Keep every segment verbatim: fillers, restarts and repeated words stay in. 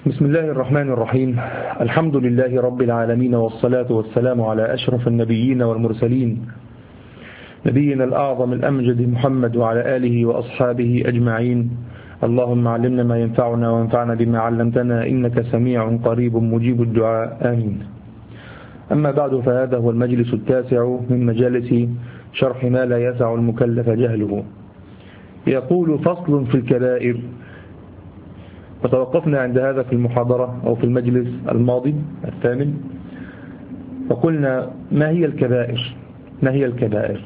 بسم الله الرحمن الرحيم. الحمد لله رب العالمين، والصلاة والسلام على أشرف النبيين والمرسلين، نبينا الأعظم الأمجد محمد وعلى آله وأصحابه أجمعين. اللهم علمنا ما ينفعنا وانفعنا بما علمتنا، إنك سميع قريب مجيب الدعاء، آمين. أما بعد، فهذا هو المجلس التاسع من مجالس شرح ما لا يسع المكلف جهله. يقول: فصل في الكبائر. وتوقفنا عند هذا في المحاضرة أو في المجلس الماضي الثامن، فقلنا: ما هي الكبائر؟ ما هي الكبائر؟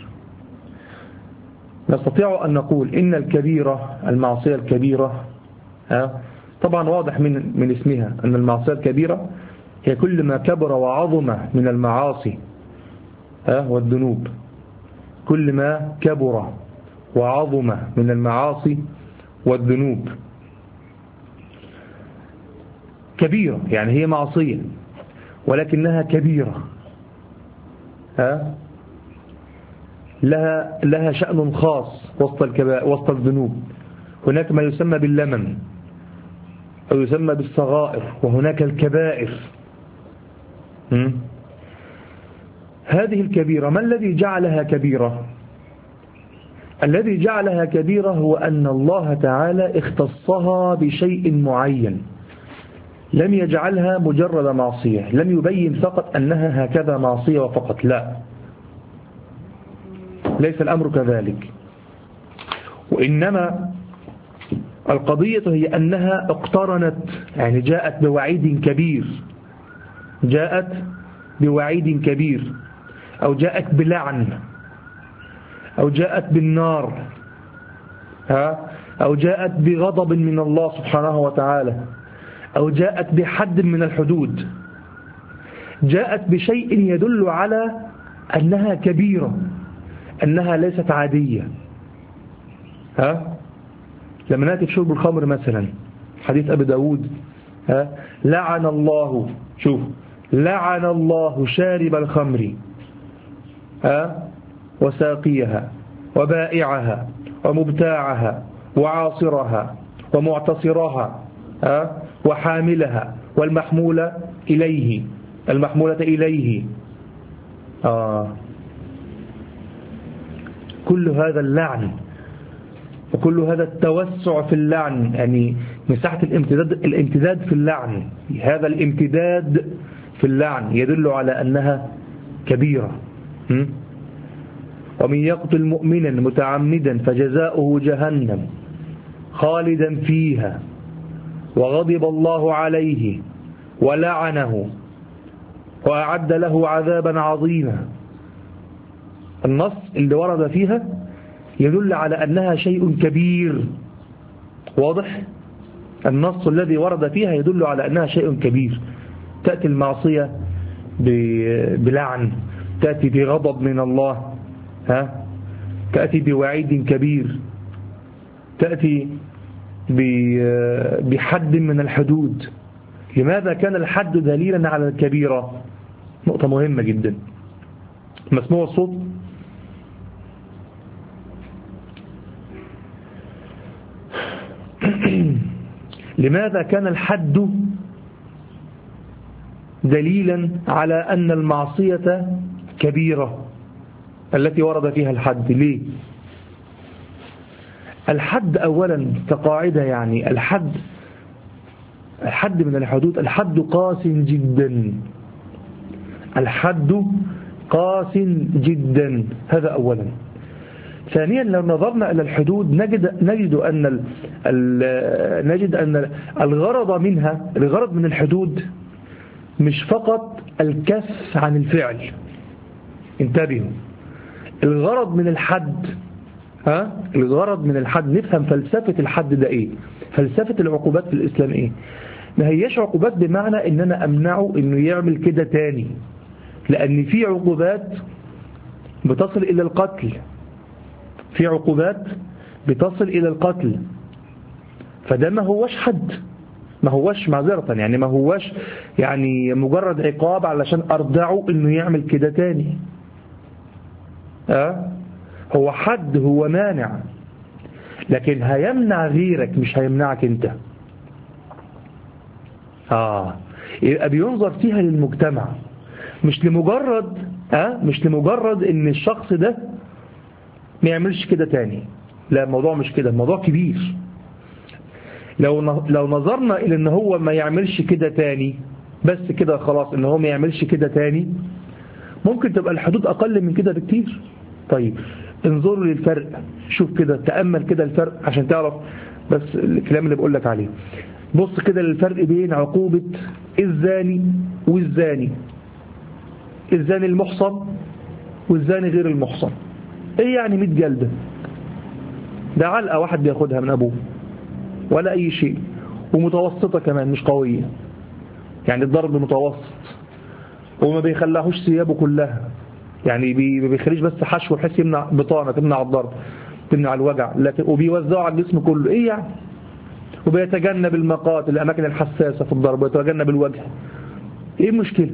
نستطيع أن نقول إن الكبيرة، المعصية الكبيرة، طبعا واضح من من اسمها أن المعصية الكبيرة هي كل ما كبر وعظم من المعاصي والذنوب، كل ما كبر وعظم من المعاصي والذنوب. كبيرة يعني هي معصية ولكنها كبيرة، ها لها لها شأن خاص وسط الكبائر وسط الذنوب. هناك ما يسمى باللمم أو يسمى بالصغائر، وهناك الكبائر. م? هذه الكبيرة ما الذي جعلها كبيرة؟ الذي جعلها كبيرة هو أن الله تعالى اختصها بشيء معين، لم يجعلها مجرد معصية، لم يبين فقط أنها هكذا معصية وفقط، لا، ليس الأمر كذلك. وإنما القضية هي أنها اقترنت، يعني جاءت بوعيد كبير، جاءت بوعيد كبير، أو جاءت بلعن، أو جاءت بالنار، ها أو جاءت بغضب من الله سبحانه وتعالى، أو جاءت بحد من الحدود، جاءت بشيء يدل على أنها كبيرة، أنها ليست عادية. ها لما نأتي في شرب الخمر مثلا، حديث أبي داود، ها لعن الله، شوف، لعن الله شارب الخمر، ها وساقيها وبائعها ومبتاعها وعاصرها ومعتصرها، ها وحاملها والمحمولة إليه المحمولة إليه آه. كل هذا اللعن وكل هذا التوسع في اللعن، يعني مساحة الامتداد الامتداد في اللعن، هذا الامتداد في اللعن يدل على أنها كبيرة. م? ومن يقتل مؤمنا متعمدا فجزاؤه جهنم خالدا فيها وغضب الله عليه ولعنه وأعد له عذابا عظيما. النص اللي ورد فيها يدل على أنها شيء كبير، واضح؟ النص الذي ورد فيها يدل على أنها شيء كبير. تأتي المعصية بلعن، تأتي بغضب من الله، ها تأتي بوعيد كبير، تأتي بحد من الحدود. لماذا كان الحد دليلا على الكبيرة؟ نقطة مهمة جدا. مسموع الصوت؟ لماذا كان الحد دليلا على أن المعصية كبيرة التي ورد فيها الحد؟ ليه؟ الحد أولا كقاعدة، يعني الحد الحد من الحدود، الحد قاس جدا، الحد قاس جدا، هذا أولا. ثانيا، لو نظرنا إلى الحدود نجد نجد أن ال ال نجد أن الغرض منها الغرض من الحدود مش فقط الكف عن الفعل. انتبهوا، الغرض من الحد ها الغرض من الحد نفهم فلسفة الحد ده ايه، فلسفة العقوبات في الإسلام ايه. ما هيش عقوبات بمعنى ان انا امنعه انه يعمل كده تاني، لان في عقوبات بتصل الى القتل، في عقوبات بتصل الى القتل، فده ما هوش حد، ما هوش معذرة، يعني ما هوش يعني مجرد عقاب علشان ارضعه انه يعمل كده تاني. ها هو حد، هو مانع، لكن هيمنع غيرك مش هيمنعك انت. آه يبقى بينظر فيها للمجتمع، مش لمجرد آه مش لمجرد ان الشخص ده ما يعملش كده تاني. لا، الموضوع مش كده، الموضوع كبير. لو لو نظرنا الى ان هو ما يعملش كده تاني بس كده خلاص، ان هو ما يعملش كده تاني، ممكن تبقى الحدود اقل من كده بكتير. طيب انظروا للفرق، شوف كده، تأمل كده الفرق عشان تعرف بس الكلام اللي بقول لك عليه. بص كده للفرق بين عقوبة الزاني والزاني، الزاني المحصن والزاني غير المحصن. ايه يعني مية جلدة؟ ده علقة واحد بياخدها من ابوه ولا اي شيء، ومتوسطة كمان مش قوية، يعني الضرب متوسط، وما بيخليهوش ثيابه كلها، يعني ما بيخليش بس حشو بحيث يمنع بطانة تمنع الضرب تمنع الوجع، لكن وبيوزعه على الجسم كله. ايه يعني؟ وبيتجنب المقاتل الاماكن الحساسة في الضرب، ويتجنب الوجه. ايه المشكلة؟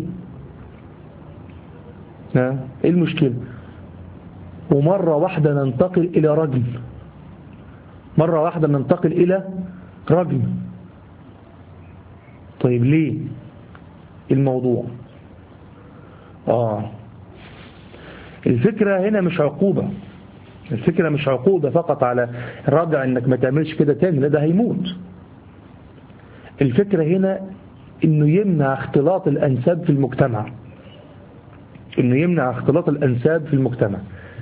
ها ايه المشكلة؟ ومرة واحدة ننتقل الى رجل، مرة واحدة ننتقل الى رجل. طيب ليه الموضوع؟ آه الفكرة هنا مش عقوبة، الفكرة مش عقوبة فقط على الرادع انك ما تعملش كده تاني، لا ده هيموت. الفكرة هنا انه يمنع اختلاط الانساب في المجتمع، انه يمنع اختلاط الانساب في المجتمع.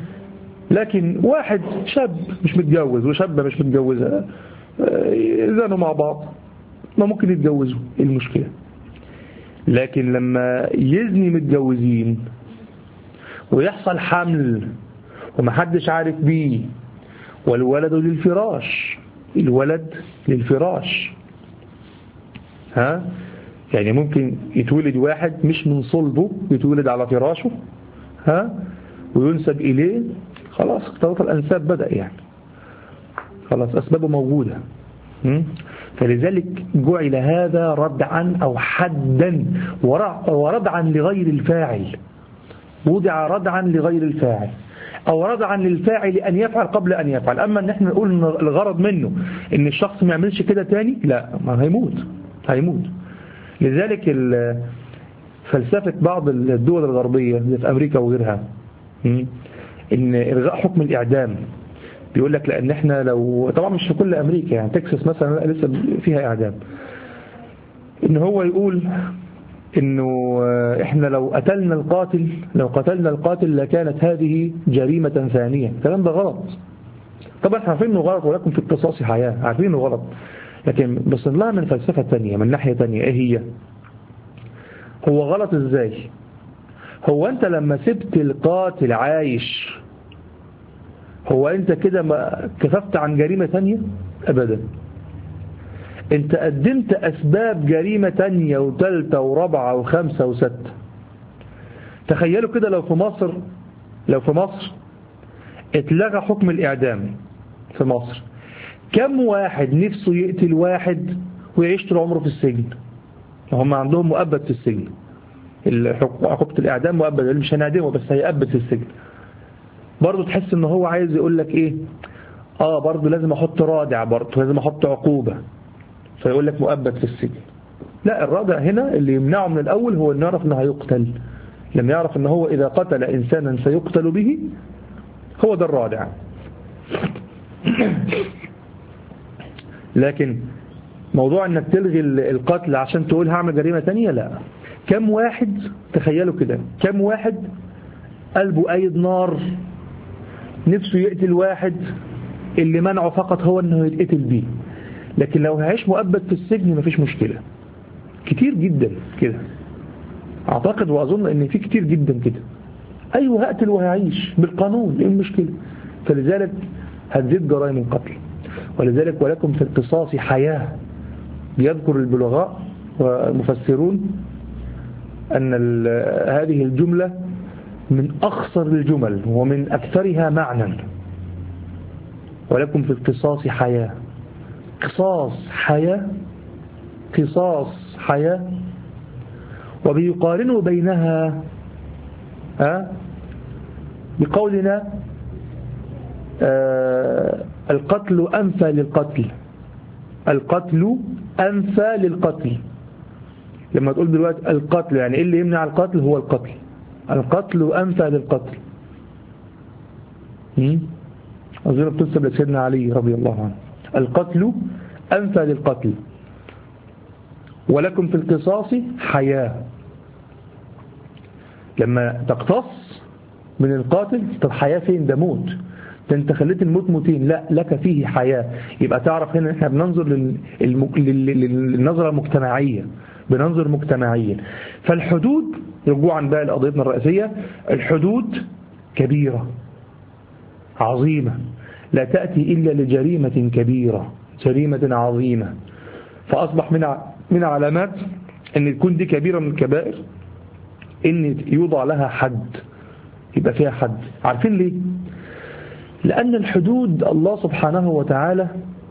لكن واحد شاب مش متجوز وشابة مش متجوزة يزانوا مع بعض، ما ممكن يتجوزوا، ايه المشكلة؟ لكن لما يزني متجوزين ويحصل حمل ومحدش عارف بيه، والولد للفراش، الولد للفراش، ها يعني ممكن يتولد واحد مش من صلبه، يتولد على فراشه، ها وينسب إليه، خلاص اختلاط الأنساب بدأ، يعني خلاص أسبابه موجودة. فلذلك جعل هذا ردعا أو حدا وردعا لغير الفاعل، وضع ردعا لغير الفاعل أو ردعا للفاعل أن يفعل قبل أن يفعل. أما أن احنا نقول إن الغرض منه إن الشخص ما يعملش كده تاني، لا، ما هيموت هيموت. لذلك فلسفة بعض الدول الغربية زي في أمريكا وغيرها إن إلغاء حكم الإعدام، بيقول لك لأن احنا لو، طبعا مش في كل أمريكا، يعني تكساس مثلا لسه فيها إعدام، إن هو يقول إنه إحنا لو قتلنا القاتل لو قتلنا القاتل لكانت هذه جريمة ثانية. الكلام ده غلط. طبعا احنا عارفين إنه غلط، ولكن في القصاص حياة، عارفين إنه غلط، لكن بس لها من فلسفة تانية، من ناحية تانية. إيه هي؟ هو غلط إزاي؟ هو أنت لما سبت القاتل عايش، هو أنت كده ما كففت عن جريمة تانية؟ أبدا. أنت قدمت أسباب جريمة تانية وثالثة ورابعة وخمسة وستة. تخيلوا كده لو في مصر لو في مصر اتلغى حكم الإعدام في مصر، كم واحد نفسه يقتل واحد ويعيش طول عمره في السجن؟ هم عندهم مؤبد في السجن، عقوبة الإعدام مؤبد، مش هنعدمه بس هيأبد في السجن. برضه تحس ان هو عايز يقول لك ايه، اه برضه لازم احط رادع، برضه لازم احط عقوبة، فيقول لك مؤبد في السجن. لا، الرادع هنا اللي يمنعه من الأول هو انه يعرف انه هيقتل، لما يعرف انه هو إذا قتل إنسانا سيقتل به، هو ده الرادع. لكن موضوع انك تلغي القتل عشان تقول هعمل جريمة تانية، لا. كم واحد، تخيلوا كده، كم واحد قلبه قايد نار نفسه يقتل واحد اللي منعه فقط هو انه يتقتل بيه، لكن لو هيعيش مؤبد في السجن مفيش مشكلة. كتير جدا كده، اعتقد واظن ان في كتير جدا كده، ايوه هقتل وهعيش بالقانون، ايه المشكلة؟ فلذلك هتزيد جرائم القتل. ولذلك ولكم في القصاص حياة. بيذكر البلغاء والمفسرون أن هذه الجملة من أخصر الجمل ومن أكثرها معنى. ولكم في القصاص حياة، قصاص حياة، قصاص حياة. وبيقارنوا بينها أه؟ بقولنا أه القتل أنفى للقتل، القتل أنفى للقتل. لما تقول دلوقتي القتل، يعني إيه اللي يمنع القتل؟ هو القتل. القتل أنفى للقتل. أظن بتنسب لسيدنا علي رضي الله عنه، القتل أنفى للقتل ولكم في القصاص حياة. لما تقتص من القاتل، طب حياة فين؟ ده موت، ده انت خليت الموت موتين، لا لك فيه حياة. يبقى تعرف هنا احنا بننظر للمك... للنظرة المجتمعية، بننظر مجتمعيا. فالحدود رجوعا بقى لقضيتنا الرئيسية، الحدود كبيرة عظيمة لا تأتي إلا لجريمة كبيرة، جريمة عظيمة. فأصبح من من علامات أن تكون دي كبيرة من الكبائر أن يوضع لها حد، يبقى فيها حد. عارفين ليه؟ لأن الحدود الله سبحانه وتعالى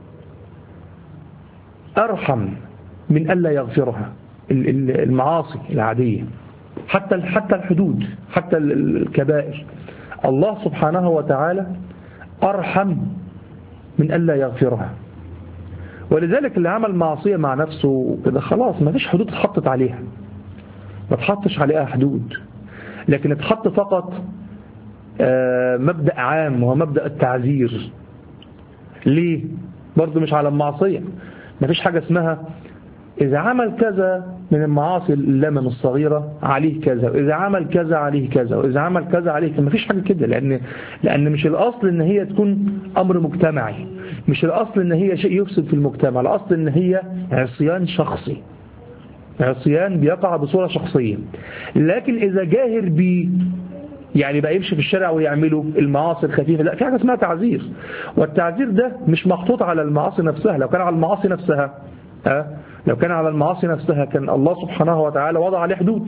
أرحم من ألا يغفرها. المعاصي العادية، حتى حتى الحدود، حتى الكبائر، الله سبحانه وتعالى أرحم من ألا يغفرها. ولذلك اللي عمل معصية مع نفسه كده خلاص ما فيش حدود اتحطت عليها، ما اتحطش عليها حدود، لكن اتحط فقط مبدأ عام وهو مبدأ التعزير. ليه؟ برضو مش على المعصية، ما فيش حاجة اسمها إذا عمل كذا من المعاصي اللمم الصغيرة عليه كذا، وإذا عمل كذا عليه كذا، وإذا عمل كذا عليه كذا. ما فيش حاجة كده، لأن لأن مش الأصل إن هي تكون أمر مجتمعي، مش الأصل إن هي شيء يفسد في المجتمع، الأصل إن هي عصيان شخصي، عصيان بيقع بصورة شخصية. لكن إذا جاهر بيه، يعني بقى يمشي في الشارع ويعملوا المعاصي الخفيفة، لا، في حاجة اسمها تعزير. والتعزير ده مش محطوط على المعاصي نفسها. لو كان على المعاصي نفسها أه؟ لو كان على المعاصي نفسها كان الله سبحانه وتعالى وضع عليه حدود.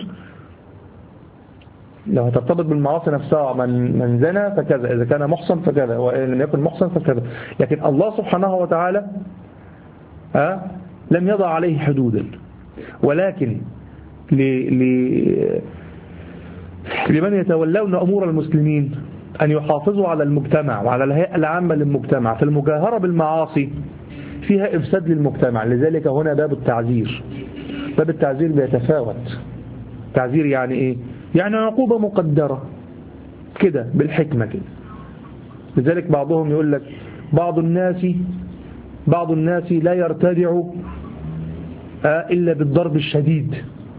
لو هترتبط بالمعاصي نفسها، من من زنى فكذا، إذا كان محصن فكذا، وإن لم يكن محصن فكذا. لكن الله سبحانه وتعالى أه؟ لم يضع عليه حدودا. ولكن ل... ل... لمن يتولون أمور المسلمين أن يحافظوا على المجتمع وعلى الهيئة العامة للمجتمع، فالمجاهرة بالمعاصي فيها إفساد للمجتمع. لذلك هنا باب التعزير. باب التعزير بيتفاوت. تعزير يعني إيه؟ يعني عقوبة مقدرة كده بالحكمة كده. لذلك بعضهم يقول لك بعض الناس بعض الناس لا يرتدع إلا بالضرب الشديد،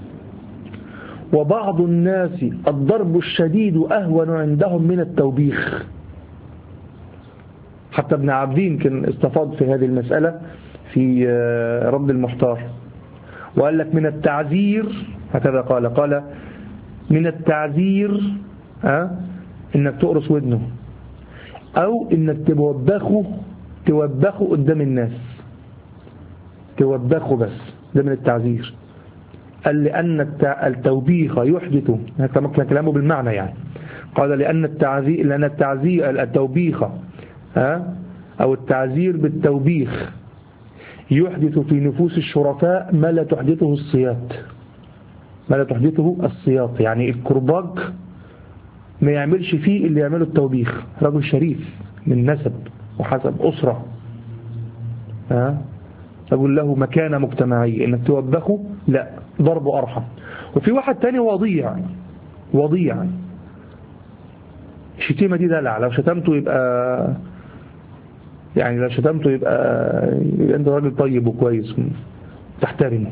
وبعض الناس الضرب الشديد أهون عندهم من التوبيخ. حتى ابن عابدين كان استفاض في هذه المسألة في رد المحتار، وقال لك من التعزير هكذا قال قال من التعزير أه؟ إنك تقرص ودنه، أو إنك توبخه توبخه قدام الناس، توبخه بس، ده من التعزير. قال لأن التوبيخ يحدث، كلامه بالمعنى يعني، قال لأن التعزير لأن التعزير التوبيخ ها أو التعزير بالتوبيخ يحدث في نفوس الشرفاء ما لا تحدثه الصياط، ما لا تحدثه الصياط. يعني الكرباج ما يعملش فيه اللي يعمله التوبيخ. رجل شريف من نسب وحسب أسرة، ها أقول له مكانة مجتمعية، إنك توبخه لا، ضربه أرحم. وفي واحد تاني وضيع، وضيع الشتيمة دي دلع، لو شتمته يبقى يعني لو شتمته يبقى, يبقى أنت راجل طيب وكويس تحترمه.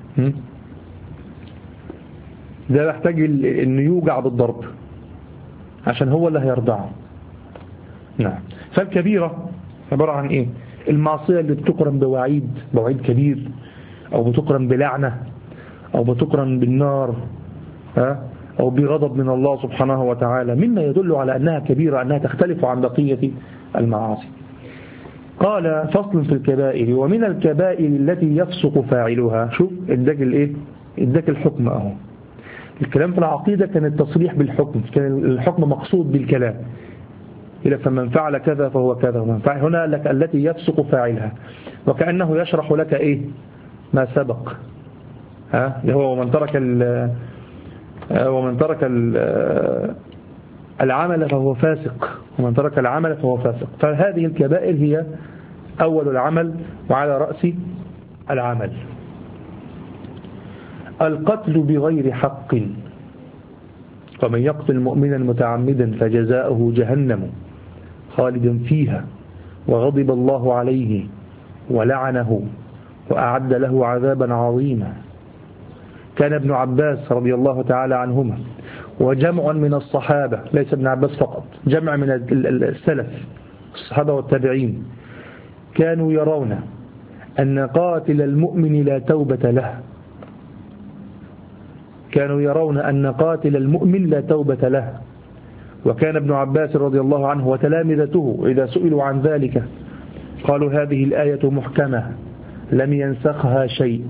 ده يحتاج إنه يوجع بالضرب عشان هو اللي هيرضعه. نعم. فالكبيرة عبارة عن إيه؟ المعصية اللي بتقرن بوعيد، بوعيد كبير، أو بتقرن بلعنة، أو بتقرن بالنار، ها؟ أو بغضب من الله سبحانه وتعالى، مما يدل على أنها كبيرة، أنها تختلف عن بقية المعاصي. قال فصل في الكبائر، ومن الكبائر التي يفسق فاعلها. شوف اداك الايه؟ اداك الحكم اهو. الكلام في العقيدة كان التصريح بالحكم، كان الحكم مقصود بالكلام، إلى فمن فعل كذا فهو كذا، ومن فعل هنا لك التي يفسق فاعلها، وكأنه يشرح لك إيه ما سبق، ها اللي هو ومن ترك ال ومن ترك ال العمل فهو فاسق، ومن ترك العمل فهو فاسق. فهذه الكبائر هي أول العمل وعلى رأس العمل. القتل بغير حق، ومن يقتل مؤمنا متعمدا فجزاؤه جهنم خالدا فيها وغضب الله عليه ولعنه وأعد له عذابا عظيما. كان ابن عباس رضي الله تعالى عنهما وجمع من الصحابة، ليس ابن عباس فقط، جمع من السلف الصحابة والتابعين، كانوا يرون أن قاتل المؤمن لا توبة له، كانوا يرون أن قاتل المؤمن لا توبة له. وكان ابن عباس رضي الله عنه وتلامذته إذا سئلوا عن ذلك قالوا هذه الآية محكمة لم ينسخها شيء.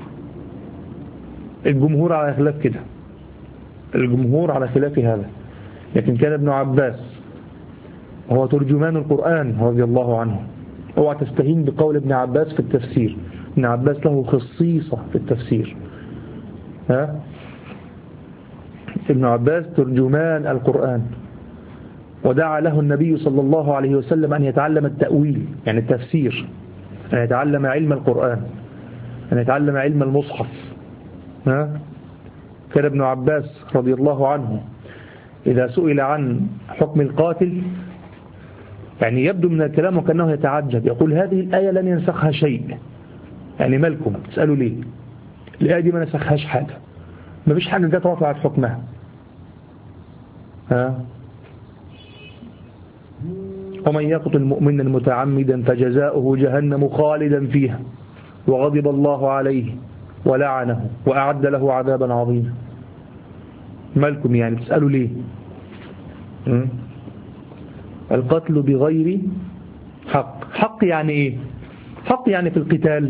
الجمهور على خلاف كده، الجمهور على خلاف هذا، لكن كان ابن عباس هو ترجمان القرآن رضي الله عنه. اوعى تستهين بقول ابن عباس في التفسير، ابن عباس له خصيصة في التفسير. ها؟ ابن عباس ترجمان القرآن، ودعا له النبي صلى الله عليه وسلم أن يتعلم التأويل يعني التفسير، أن يتعلم علم القرآن، أن يتعلم علم المصحف. ها؟ كان ابن عباس رضي الله عنه إذا سئل عن حكم القاتل يعني يبدو من الكلام وكأنه يتعجب، يقول هذه الآية لن ينسخها شيء. يعني مالكم تسألوا ليه؟ الآية دي ما نسخهاش حاجة، ما فيش حاجة جت رفعت حكمها. ها؟ ومن يقتل مؤمنا متعمدا فجزاؤه جهنم خالدا فيها وغضب الله عليه ولعنه وأعد له عذابا عظيما. مالكم يعني تسألوا ليه؟ م? القتل بغير حق، حق يعني ايه؟ حق يعني في القتال،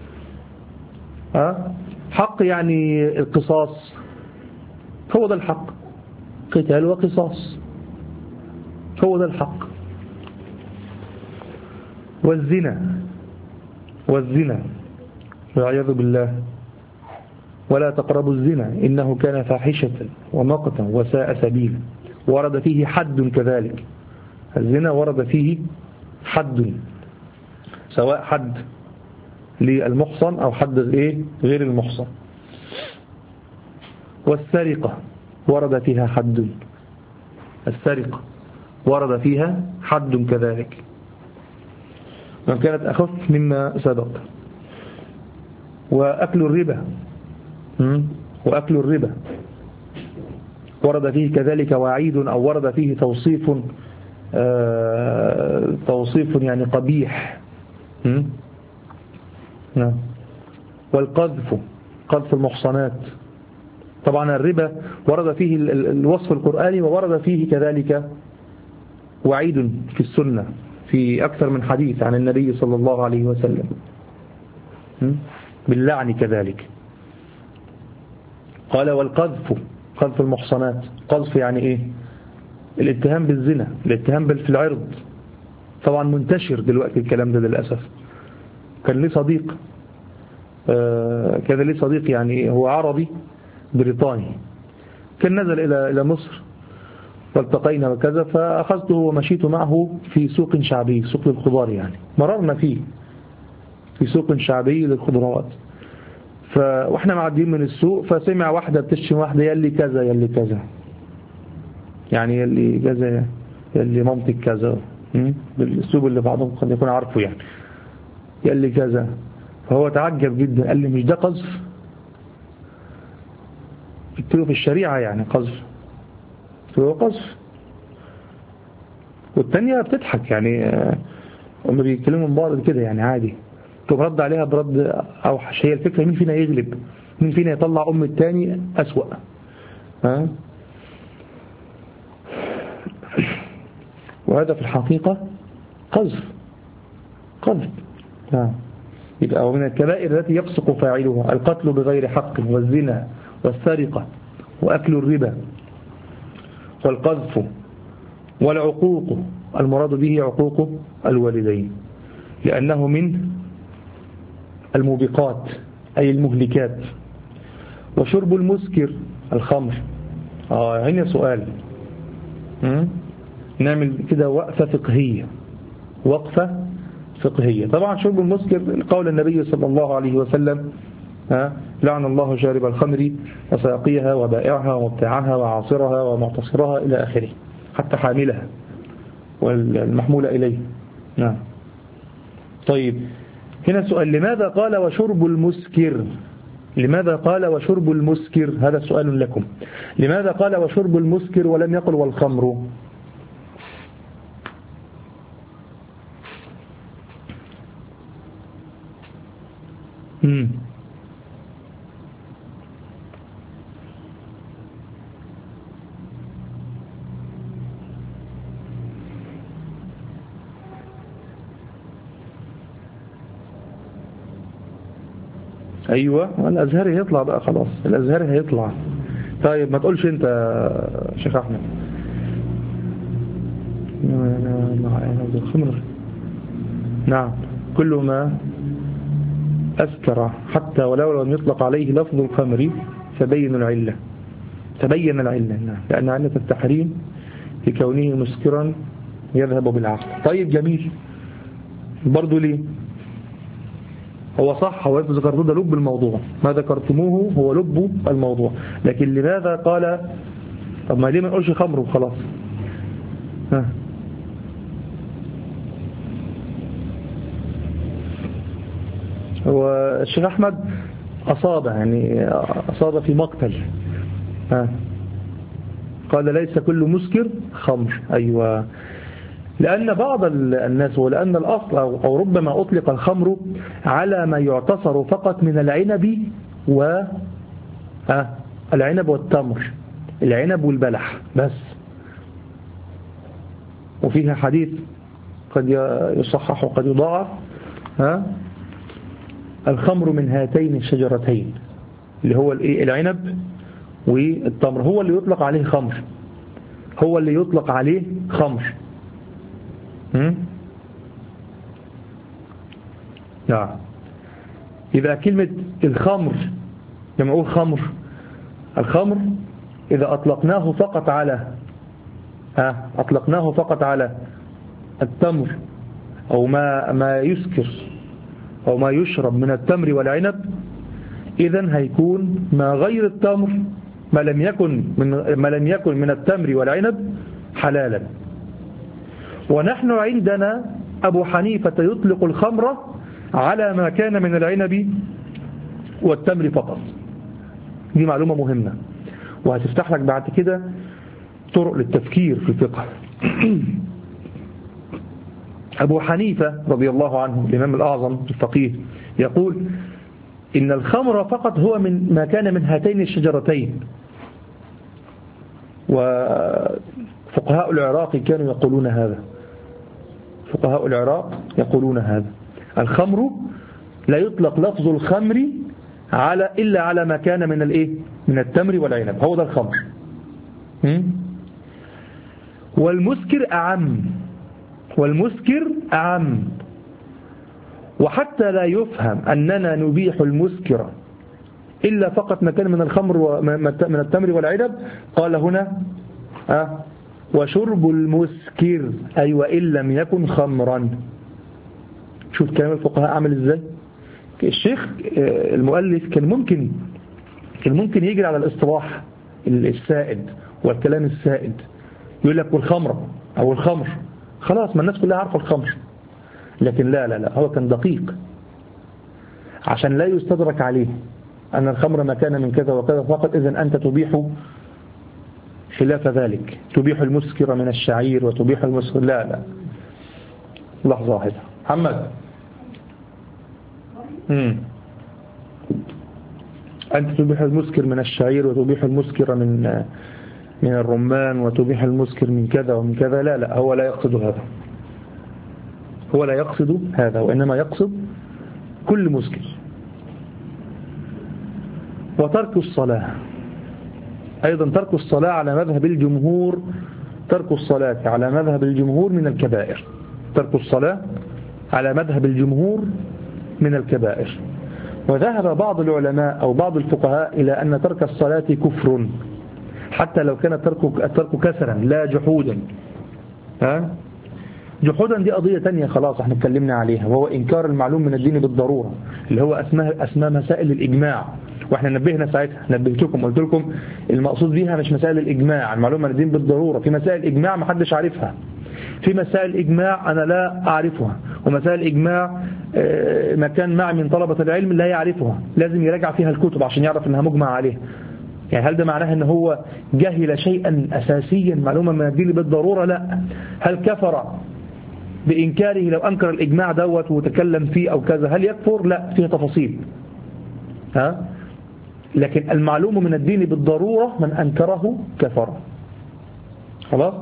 ها؟ حق يعني القصاص، هو ده الحق، قتال وقصاص، هو ده الحق. والزنا، والزنا والعياذ بالله، ولا تقربوا الزنا إنه كان فاحشة ومقتا وساء سبيلا، ورد فيه حد كذلك. الزنا ورد فيه حد، سواء حد للمحصن أو حد إيه غير المحصن. والسرقة ورد فيها حد، السرقة ورد فيها حد كذلك، وإن كانت أخف مما سبق. وأكل الربا، وأكل الربا ورد فيه كذلك وعيد، أو ورد فيه توصيف آه توصيف يعني قبيح. والقذف، قذف المحصنات، طبعا الربا ورد فيه الوصف القرآني، وورد فيه كذلك وعيد في السنة في أكثر من حديث عن النبي صلى الله عليه وسلم باللعن كذلك. قال والقذف، قذف المحصنات، قذف يعني إيه؟ الاتهام بالزنا، الاتهام في العرض. طبعا منتشر دلوقتي الكلام ده للأسف. كان لي صديق آه كان لي صديق يعني هو عربي بريطاني، كان نزل إلى إلى مصر والتقينا وكذا، فأخذته ومشيت معه في سوق شعبي، سوق للخضار يعني، مررنا فيه في سوق شعبي للخضروات. فاحنا معديين من السوق فسمع واحدة بتشتم واحدة يلي كذا يلي كذا، يعني يلي كذا يلي مامتك كذا، بالاسلوب اللي بعضهم قد يكون عارفه يعني، يلي كذا. فهو تعجب جدا، قال لي مش ده قذف؟ قلت له في الشريعة يعني قذف؟ قلت له قذف. والتانية بتضحك يعني، هم بيتكلموا من بعض كده يعني عادي. كنت برد عليها برد أوحش. هي الفكرة مين فينا يغلب، مين فينا يطلع أم التاني أسوأ. ها؟ وهذا في الحقيقة قذف، قذف. يبقى ومن الكبائر التي يفسق فاعلها القتل بغير حق، والزنا، والسرقة، وأكل الربا، والقذف، والعقوق. المراد به عقوق الوالدين، لأنه من الموبقات أي المهلكات. وشرب المسكر، الخمر. آه هنا سؤال، م? نعمل كده وقفة فقهية، وقفة فقهية. طبعا شرب المسكر قول النبي صلى الله عليه وسلم ها لعن الله شارب الخمر وساقيها وبائعها ومبتاعها وعاصرها ومعتصرها إلى آخره حتى حاملها والمحمولة إليه. نعم. طيب هنا سؤال: لماذا قال وشرب المسكر؟ لماذا قال وشرب المسكر؟ هذا سؤال لكم. لماذا قال وشرب المسكر ولم يقل والخمر؟ امم ايوه الازهري هيطلع بقى خلاص، الازهري هيطلع. طيب ما تقولش انت يا شيخ احمد. نعم. كل ما أسكر حتى ولو لم يطلق عليه لفظ الخمر تبين العلة، تبين العلة. نعم. لأن علة التحريم في كونه مسكرا يذهب بالعقل. طيب جميل. برضو ليه؟ هو صح، هو انتوا ذكرتوه ده لب الموضوع، ما ذكرتموه هو لب الموضوع، لكن لماذا قال طب ما ليه ما نقولش خمر وخلاص؟ ها هو الشيخ أحمد أصاب، يعني أصاب في مقتل. ها قال ليس كل مسكر خمر. أيوة، لأن بعض الناس ولأن الأصل أو ربما أطلق الخمر على ما يعتصر فقط من العنب و العنب والتمر، العنب والبلح بس. وفيها حديث قد يصحح وقد يضاعف: ها الخمر من هاتين الشجرتين، اللي هو العنب والتمر، هو اللي يطلق عليه خمر، هو اللي يطلق عليه خمر. نعم. إذا كلمة الخمر لما أقول خمر، الخمر إذا أطلقناه فقط على ها أطلقناه فقط على التمر أو ما ما يسكر أو ما يشرب من التمر والعنب، إذن هيكون ما غير التمر، ما لم يكن من ما لم يكن من التمر والعنب حلالا. ونحن عندنا أبو حنيفة يطلق الخمر على ما كان من العنب والتمر فقط. دي معلومة مهمة وهتفتح لك بعد كده طرق للتفكير في الفقه. أبو حنيفة رضي الله عنه الإمام الأعظم الفقيه يقول إن الخمر فقط هو من ما كان من هاتين الشجرتين. وفقهاء العراق كانوا يقولون هذا، فقهاء العراق يقولون هذا: الخمر لا يطلق لفظ الخمر على إلا على ما كان من الإيه؟ من التمر والعنب، هو ده الخمر. والمسكر أعم، والمسكر أعم. وحتى لا يفهم أننا نبيح المسكر إلا فقط ما كان من الخمر ومن التمر والعنب، قال هنا أه وشرب المسكر أي وإن لم يكن خمرا. شوف كلام الفقهاء عمل إزاي. الشيخ المؤلف كان ممكن كان ممكن يجري على الاصطلاح السائد والكلام السائد، يقول لك والخمر أو الخمر، خلاص ما الناس كلها عارفة الخمر. لكن لا لا لا هو كان دقيق عشان لا يستدرك عليه أن الخمر ما كان من كذا وكذا فقط، إذن أنت تبيح خلاف ذلك، تبيح المسكر من الشعير وتبيح المسكر. لا لا لحظة واحدة محمد. مم. أنت تبيح المسكر من الشعير وتبيح المسكر من من الرمان وتبيح المسكر من كذا ومن كذا. لا لا هو لا يقصد هذا، هو لا يقصد هذا، وإنما يقصد كل مسكر. وترك الصلاة أيضا، ترك الصلاة على مذهب الجمهور، ترك الصلاة على مذهب الجمهور من الكبائر، ترك الصلاة على مذهب الجمهور من الكبائر. وذهب بعض العلماء أو بعض الفقهاء إلى أن ترك الصلاة كفر، حتى لو كان الترك الترك كسرا لا جحودا. ها جحودا دي قضية تانية خلاص احنا اتكلمنا عليها، وهو إنكار المعلوم من الدين بالضرورة. اللي هو اسمها اسمها مسائل الإجماع، واحنا نبهنا ساعتها، نبهتكم قلت لكم المقصود بيها مش مسائل الإجماع المعلومة الدين بالضرورة، في مسائل إجماع ما حدش عارفها، في مسائل إجماع أنا لا أعرفها، ومسائل إجماع مكان مع من طلبة العلم لا يعرفها، لازم يراجع فيها الكتب عشان يعرف أنها مجمع عليها. يعني هل ده معناه أنه هو جهل شيئا أساسيا معلومة من الدين بالضرورة؟ لا. هل كفر بإنكاره لو أنكر الإجماع دوت وتكلم فيه أو كذا؟ هل يكفر؟ لا، فيه تفاصيل. ها؟ لكن المعلوم من الدين بالضرورة من أنكره كفر. خلاص؟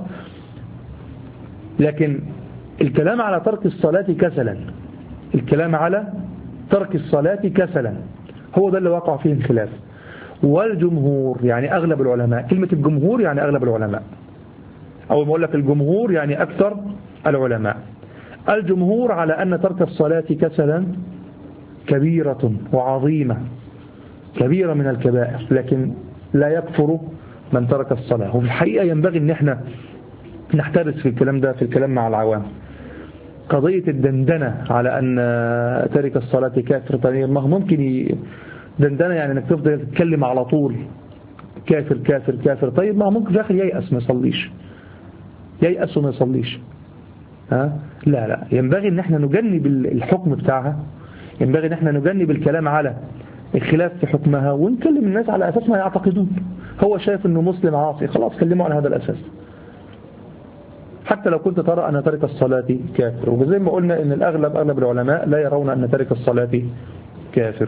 لكن الكلام على ترك الصلاة كسلا، الكلام على ترك الصلاة كسلا هو ده اللي وقع فيه الخلاف. والجمهور يعني أغلب العلماء، كلمة الجمهور يعني أغلب العلماء، أو ما أقول لك الجمهور يعني أكثر العلماء. الجمهور على أن ترك الصلاة كسلا كبيرة وعظيمة، كبيرة من الكبائر، لكن لا يكفر من ترك الصلاة. وفي الحقيقة ينبغي أن احنا نحترس في الكلام ده، في الكلام مع العوام. قضية الدندنة على أن ترك الصلاة كافر، طيب ما هو ممكن دندنة يعني أنك تفضل تتكلم على طول كافر كافر كافر، طيب ما هو ممكن في الآخر ييأس ما يصليش، ييأس وما يصليش. ها؟ لا لا، ينبغي أن احنا نجنب الحكم بتاعها، ينبغي أن احنا نجنب الكلام على الخلاف في حكمها، ونكلم الناس على أساس ما يعتقدون. هو شايف أنه مسلم عاصي، خلاص كلمه على هذا الأساس، حتى لو كنت ترى أن ترك الصلاة كافر. وزي ما قلنا أن الأغلب أغلب العلماء لا يرون أن ترك الصلاة كافر.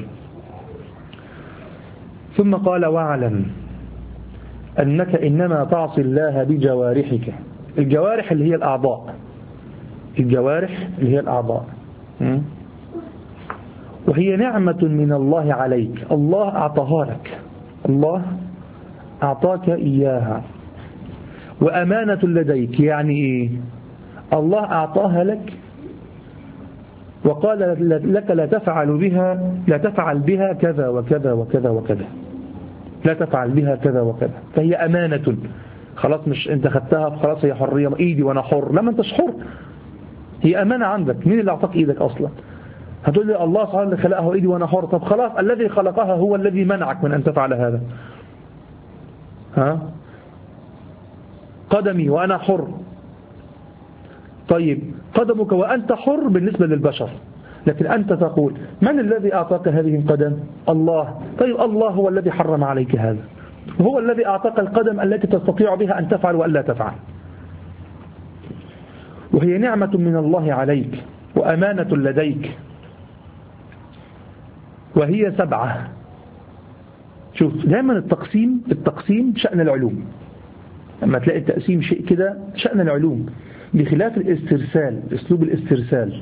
ثم قال: واعلم أنك إنما تعصي الله بجوارحك. الجوارح اللي هي الأعضاء، الجوارح اللي هي الأعضاء، وهي نعمة من الله عليك، الله أعطاها لك، الله أعطاك إياها، وأمانة لديك. يعني إيه؟ الله أعطاها لك وقال لك لا تفعل بها لا تفعل بها كذا وكذا وكذا وكذا، لا تفعل بها كذا وكذا، فهي أمانة. خلاص مش أنت خدتها خلاص هي حرية، إيدي وأنا حر، لما أنتش حر، هي أمانة عندك. مين اللي أعطاك إيدك أصلا؟ هتقول لي الله سبحانه اللي خلقها إيدي وأنا حر. طب خلاص الذي خلقها هو الذي منعك من أن تفعل هذا. ها؟ قدمي وأنا حر، طيب قدمك وأنت حر بالنسبة للبشر، لكن أنت تقول من الذي أعطاك هذه القدم؟ الله. طيب الله هو الذي حرم عليك هذا، وهو الذي أعطاك القدم التي تستطيع بها أن تفعل وأن لا تفعل. وهي نعمة من الله عليك وأمانة لديك، وهي سبعة. شوف دائما التقسيم، التقسيم شأن العلوم، لما تلاقي التقسيم شيء كده شأن العلوم، بخلاف الاسترسال، اسلوب الاسترسال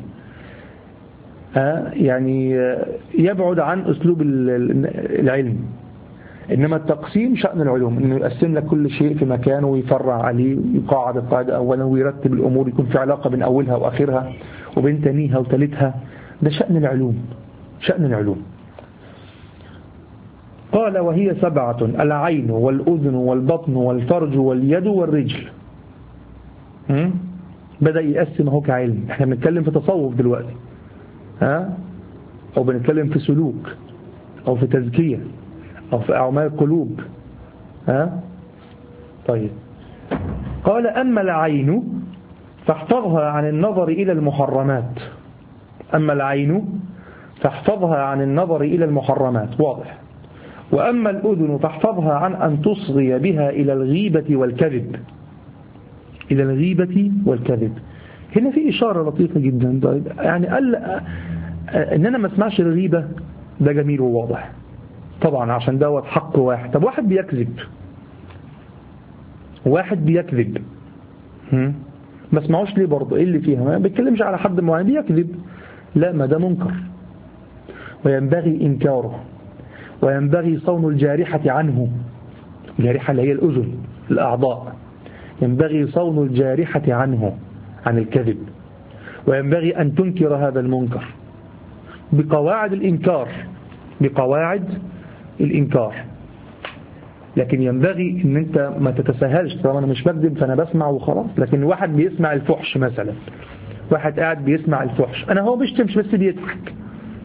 يعني يبعد عن اسلوب العلم. انما التقسيم شأن العلوم، انه يقسم لك كل شيء في مكانه ويفرع عليه، يقاعد القاعدة اولا ويرتب الامور، يكون في علاقة بين اولها واخرها وبين تانيها وتالتها. ده شأن العلوم، شأن العلوم. قال: وهي سبعة: العين والأذن والبطن والفرج واليد والرجل. بدأ يقسم اهو كعلم. احنا بنتكلم في تصوف دلوقتي، ها؟ او بنتكلم في سلوك او في تزكية او في اعمال القلوب، ها؟ طيب قال: اما العين فاحفظها عن النظر الى المحرمات. اما العين فاحفظها عن النظر الى المحرمات، واضح. واما الاذن فاحفظها عن ان تصغي بها الى الغيبة والكذب، إلى الغيبة والكذب. هنا في إشارة لطيفة جدا. طيب يعني قال إن أنا ما اسمعش الغيبة، ده جميل وواضح طبعا عشان دوت حق واحد. طب واحد بيكذب، واحد بيكذب ما اسمعوش ليه برضه؟ إيه اللي فيها؟ ما بيتكلمش على حد معين بيكذب، لا، ما ده منكر وينبغي إنكاره، وينبغي صون الجارحة عنه. الجارحة اللي هي الأذن، الأعضاء، ينبغي صون الجارحة عنه، عن الكذب، وينبغي أن تنكر هذا المنكر بقواعد الإنكار، بقواعد الإنكار. لكن ينبغي أن أنت ما تتساهلش. طبعا أنا مش بكذب فأنا بسمع وخلاص، لكن واحد بيسمع الفحش مثلا، واحد قاعد بيسمع الفحش، أنا هو بيشتمش بس بيضحك،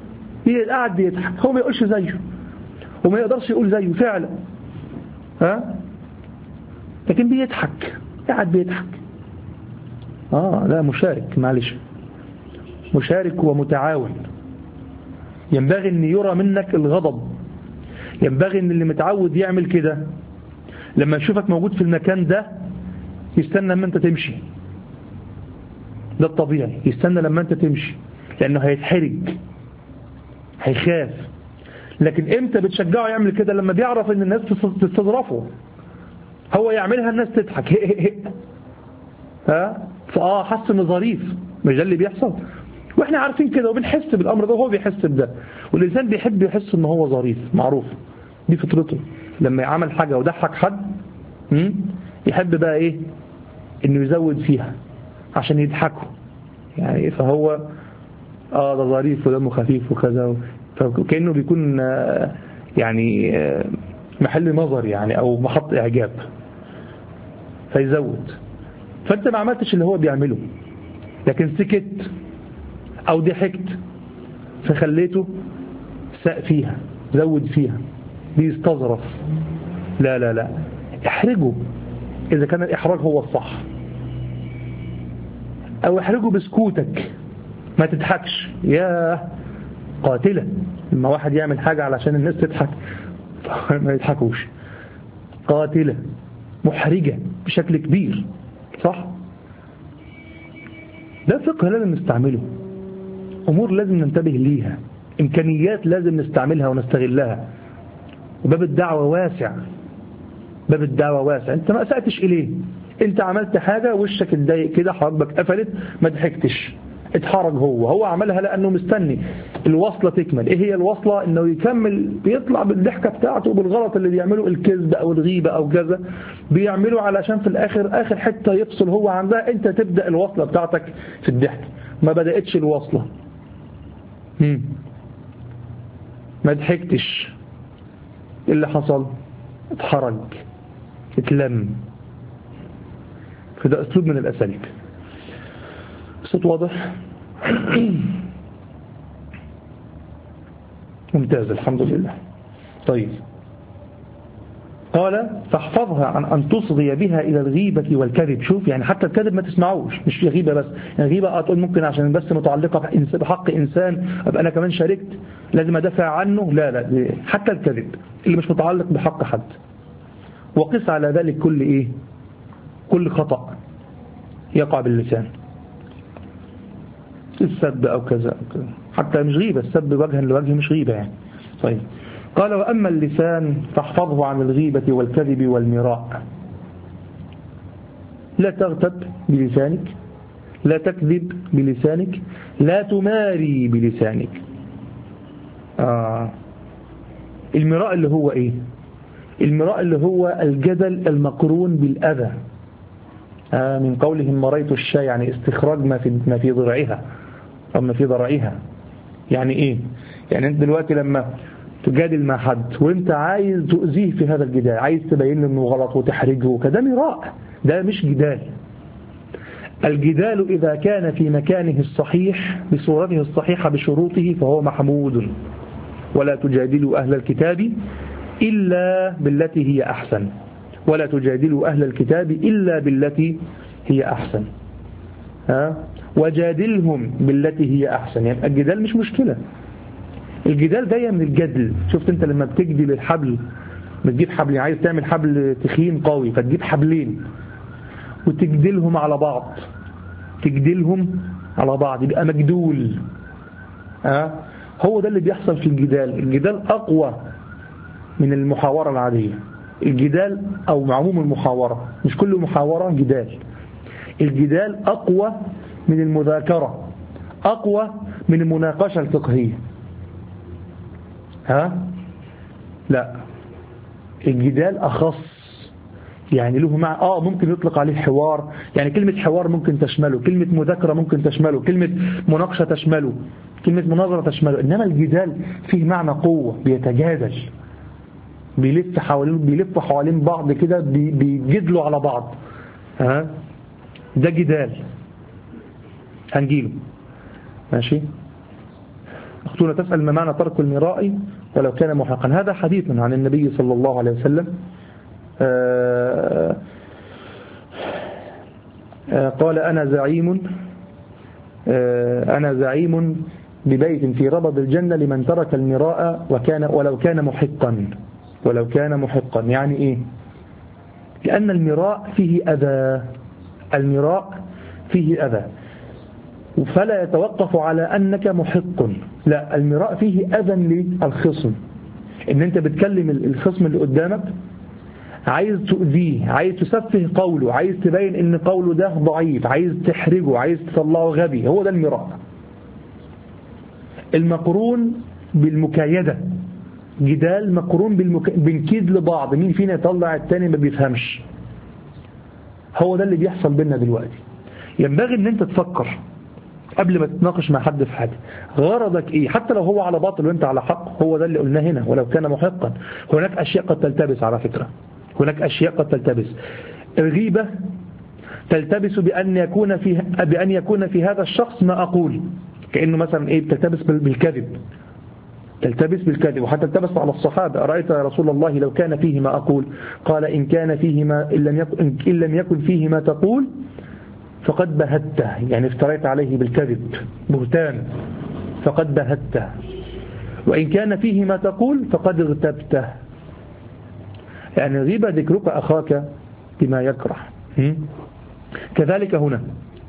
قاعد بيضحك، هو ما يقولش زيه وما يقدرش يقول زيه فعلا، ها لكن بيضحك، قاعد بيضحك. آه لا مشارك، معلش، مشارك ومتعاون. ينبغي أن يرى منك الغضب، ينبغي أن اللي متعود يعمل كده لما يشوفك موجود في المكان ده يستنى لما أنت تمشي. ده الطبيعي، يستنى لما أنت تمشي لأنه هيتحرج، هيخاف. لكن إمتى بتشجعه يعمل كده؟ لما بيعرف أن الناس تستظرفه، هو يعملها الناس تضحك هي هي هي. ها فآه حس إنه ظريف، مش ده اللي بيحصل؟ واحنا عارفين كده وبنحس بالامر ده وهو بيحس بده. والانسان بيحب يحس ان هو ظريف، معروف دي فطرته. لما يعمل حاجه وضحك حد يحب بقى ايه؟ انه يزود فيها عشان يضحكوا يعني. فهو اه ده ظريف ودمه خفيف وكذا، فكأنه بيكون آه يعني آه محل نظر يعني او محط اعجاب فيزود. فانت ما عملتش اللي هو بيعمله لكن سكت او ضحكت فخليته ساء فيها، زود فيها، بيستظرف. لا لا لا احرجه اذا كان الاحراج هو الصح، او احرجه بسكوتك، ما تضحكش. يا قاتلة لما واحد يعمل حاجة علشان الناس تضحك ما يضحكوش، قاتلة محرجة بشكل كبير، صح؟ ده فقه لازم نستعمله، أمور لازم ننتبه ليها، إمكانيات لازم نستعملها ونستغلها. وباب الدعوة واسع، باب الدعوة واسع. أنت ما أسأتش إليه، أنت عملت حاجة وشك اتضايق كده، حواجبك قفلت، ما ضحكتش، اتحرج. هو هو عملها لأنه مستني الوصلة تكمل. إيه هي الوصلة؟ إنه يكمل، بيطلع بالضحكة بتاعته بالغلط اللي بيعمله، الكذب أو الغيبة أو كذا، بيعمله علشان في الآخر آخر حتة يفصل هو عندها، أنت تبدأ الوصلة بتاعتك في الضحك. ما بدأتش الوصلة، مم. ما ضحكتش، إيه اللي حصل؟ اتحرج، اتلم. فده أسلوب من الأساليب. صوت واضح؟ ممتاز الحمد لله. طيب قال فاحفظها عن أن تصغي بها إلى الغيبة والكذب. شوف يعني حتى الكذب ما تسمعوش، مش في غيبة بس يعني. غيبة أقول ممكن عشان بس متعلقة بحق إنسان أبقى أنا كمان شاركت لازم أدافع عنه، لا لا، حتى الكذب اللي مش متعلق بحق حد. وقس على ذلك كل إيه؟ كل خطأ يقع باللسان، السب أو كذا أو كذا، حتى مش غيبة، السب وجها لوجه مش غيبة يعني. طيب قال وأما اللسان فاحفظه عن الغيبة والكذب والمراء. لا تغتب بلسانك، لا تكذب بلسانك، لا تماري بلسانك. آه. المراء اللي هو إيه؟ المراء اللي هو الجدل المقرون بالأذى. آه من قولهم مريت الشاي، يعني استخراج ما في ما في ضرعها أو ما في ضرعها. يعني إيه؟ يعني أنت دلوقتي لما تجادل مع حد وانت عايز تؤذيه في هذا الجدال، عايز تبين له انه غلط وتحرجه وكذا، مراء، ده مش جدال. الجدال إذا كان في مكانه الصحيح بصورته الصحيحة بشروطه فهو محمود. ولا تجادلوا أهل الكتاب إلا بالتي هي أحسن، ولا تجادلوا أهل الكتاب إلا بالتي هي أحسن، ها؟ وجادلهم بالتي هي أحسن. يعني الجدال مش مشكلة، الجدال جاية من الجدل. شفت انت لما بتجدل الحبل، بتجيب حبل، عايز تعمل حبل تخين قوي فتجيب حبلين وتجدلهم على بعض، تجدلهم على بعض يبقى مجدول. ها؟ هو ده اللي بيحصل في الجدال. الجدال أقوى من المحاورة العادية. الجدال أو عموم المحاورة، مش كل محاورة جدال. الجدال أقوى من المذاكرة، أقوى من المناقشة الفقهية. ها؟ لا، الجدال أخص، يعني له مع آه ممكن يطلق عليه حوار، يعني كلمة حوار ممكن تشمله، كلمة مذاكرة ممكن تشمله، كلمة مناقشة تشمله، كلمة مناظرة تشمله. إنما الجدال فيه معنى قوة، بيتجادل، بيلف حوالين بيلف حوالين بعض كده، بيجدلوا على بعض. ها؟ ده جدال، هنجيله ماشي. أختنا تسأل ما معنى ترك المراء ولو كان محقا. هذا حديث عن النبي صلى الله عليه وسلم آآ آآ قال أنا زعيم أنا زعيم ببيت في ربض الجنة لمن ترك المراء وكان ولو كان محقا. ولو كان محقا يعني إيه؟ لأن المراء فيه أذى، المراء فيه أذى، فلا يتوقف على أنك محق، لا، المراء فيه أذى للخصم، إن أنت بتكلم الخصم اللي قدامك عايز تؤذيه، عايز تسفه قوله، عايز تبين إن قوله ده ضعيف، عايز تحرجه، عايز تطلعه غبي، هو ده المراء. المقرون بالمكايدة، جدال مقرون بالمك... بالكيد لبعض، مين فينا يطلع التاني ما بيفهمش، هو ده اللي بيحصل بيننا دلوقتي. ينبغي ان انت تفكر قبل ما تتناقش مع حد في حاجة، غرضك ايه؟ حتى لو هو على باطل وانت على حق، هو ده اللي قلناه هنا، ولو كان محقا. هناك اشياء قد تلتبس، على فكرة هناك اشياء قد تلتبس. الغيبة تلتبس بأن يكون في بأن يكون في هذا الشخص ما أقول، كأنه مثلا ايه، بتلتبس بالكذب، تلتبس بالكذب، وحتى التبس على الصحابة. أرأيت يا رسول الله لو كان فيه ما أقول؟ قال إن كان فيه ما إن لم يكن, إن لم يكن فيه ما تقول فقد بهته، يعني افتريت عليه بالكذب، بهتان، فقد بهته. وإن كان فيه ما تقول فقد اغتبته، يعني غيبة ذكرك أخاك بما يكره. كذلك هنا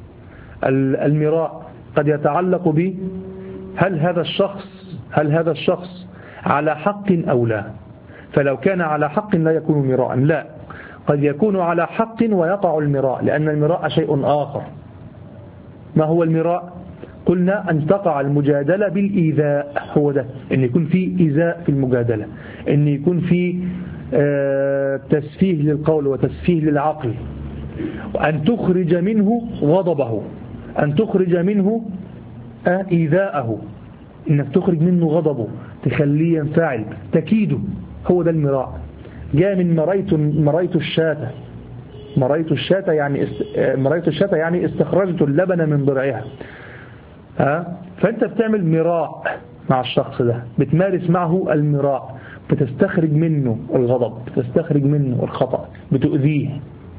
المراء قد يتعلق ب هل هذا الشخص هل هذا الشخص على حق أو لا. فلو كان على حق لا يكون مراء، لا، قد يكون على حق ويقع المراء، لأن المراء شيء آخر. ما هو المراء؟ قلنا أن تقع المجادلة بالإيذاء، هو ده، أن يكون في إيذاء في المجادلة، أن يكون في آه تسفيه للقول وتسفيه للعقل، وأن تخرج منه غضبه، أن تخرج منه آه إيذاءه، إنك تخرج منه غضبه، تخليه ينفعل، تكيده، هو ده المراء. جاء من مريت مريت الشاة، مريت الشاة يعني است... مريت الشاة يعني استخرجت اللبن من ضرعها. ها؟ فأنت بتعمل مراء مع الشخص ده، بتمارس معه المراء، بتستخرج منه الغضب، بتستخرج منه الخطأ، بتؤذيه.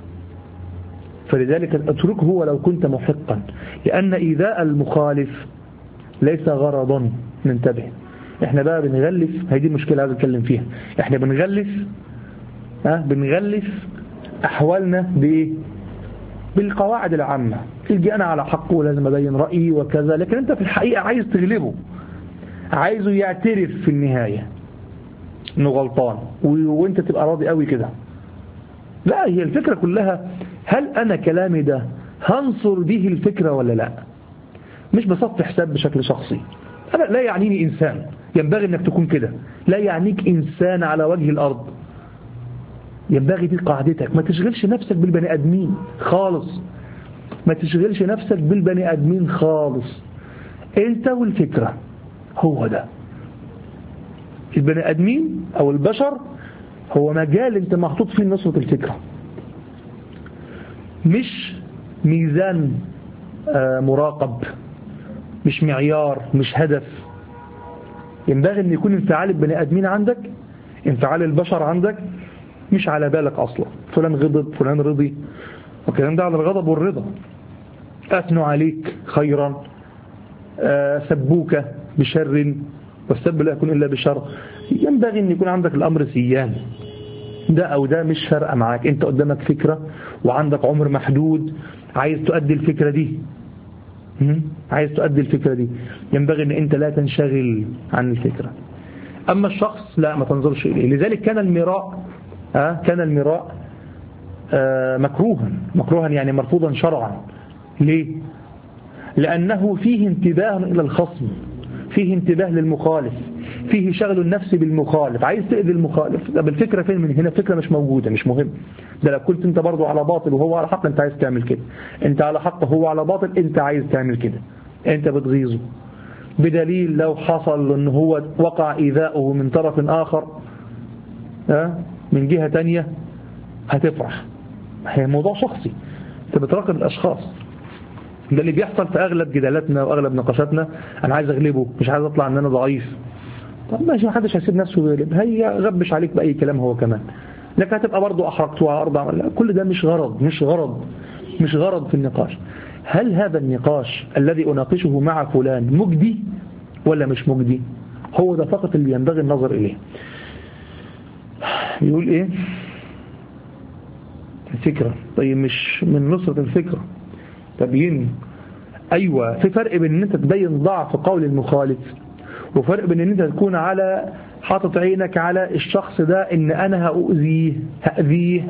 فلذلك اتركه ولو كنت محقا، لأن إيذاء المخالف ليس غرضا. ننتبه، احنا بقى بنغلف، هذه المشكلة عايز اتكلم فيها، احنا بنغلف ها بنغلف احوالنا بايه؟ بالقواعد العامة، تلقي انا على حق ولازم ابين رأيي وكذا، لكن انت في الحقيقة عايز تغلبه، عايزه يعترف في النهاية انه غلطان وانت تبقى راضي قوي كده. لا، هي الفكرة كلها هل انا كلامي ده هنصر به الفكرة ولا لا؟ مش بصف حساب بشكل شخصي، أنا لا يعنيني إنسان، ينبغي أنك تكون كده، لا يعنيك إنسان على وجه الأرض، ينبغي دي قاعدتك، ما تشغلش نفسك بالبني أدمين خالص، ما تشغلش نفسك بالبني أدمين خالص، أنت والفكرة، هو ده. البني أدمين أو البشر هو مجال أنت محطوط فيه نصرة الفكرة، مش ميزان مراقب، مش معيار، مش هدف. ينبغي أن يكون انفعال البني آدمين عندك، انفعال البشر عندك مش على بالك أصلا، فلان غضب فلان رضي، وكلام ده على الغضب والرضا. أثنوا عليك خيرا، سبوك بشر، والسب لا يكون إلا بشر. ينبغي أن يكون عندك الأمر سيان، ده أو ده مش فارقة معاك، أنت قدامك فكرة وعندك عمر محدود، عايز تؤدي الفكرة دي، عايز تؤدي الفكرة دي، ينبغي أن أنت لا تنشغل عن الفكرة. أما الشخص لا، ما تنظرش إليه. لذلك كان المراء آه كان المراء آه مكروها، مكروها يعني مرفوضا شرعا. ليه؟ لأنه فيه انتباه إلى الخصم، فيه انتباه للمخالف، فيه شغل النفس بالمخالف، عايز تأذي المخالف. طب الفكرة فين من هنا؟ الفكرة مش موجودة، مش مهم. ده لو كنت انت برضو على باطل وهو على حق انت عايز تعمل كده، انت على حق وهو على باطل انت عايز تعمل كده، انت بتغيظه. بدليل لو حصل ان هو وقع إيذاؤه من طرف آخر ها من جهة تانية هتفرح. هي موضوع شخصي، انت بتراقب الأشخاص. ده اللي بيحصل في أغلب جدالاتنا وأغلب نقاشاتنا. أنا عايز أغلبه، مش عايز أطلع أن أنا ضعيف. طب ماشي، ما حدش هيسيب نفسه يغلب، هي غبش عليك بأي كلام هو كمان، لك هتبقى برضه أحرقته على أرض عمل. كل ده مش غرض مش غرض مش غرض في النقاش. هل هذا النقاش الذي أناقشه مع فلان مجدي ولا مش مجدي؟ هو ده فقط اللي ينبغي النظر إليه. يقول إيه الفكرة؟ طيب مش من نصرة الفكرة تبين. أيوة، في فرق بين أن أنت تبين ضعف قول المخالف، وفرق بين أن أنت تكون على حاطط عينك على الشخص ده إن أنا هأؤذيه هأذيه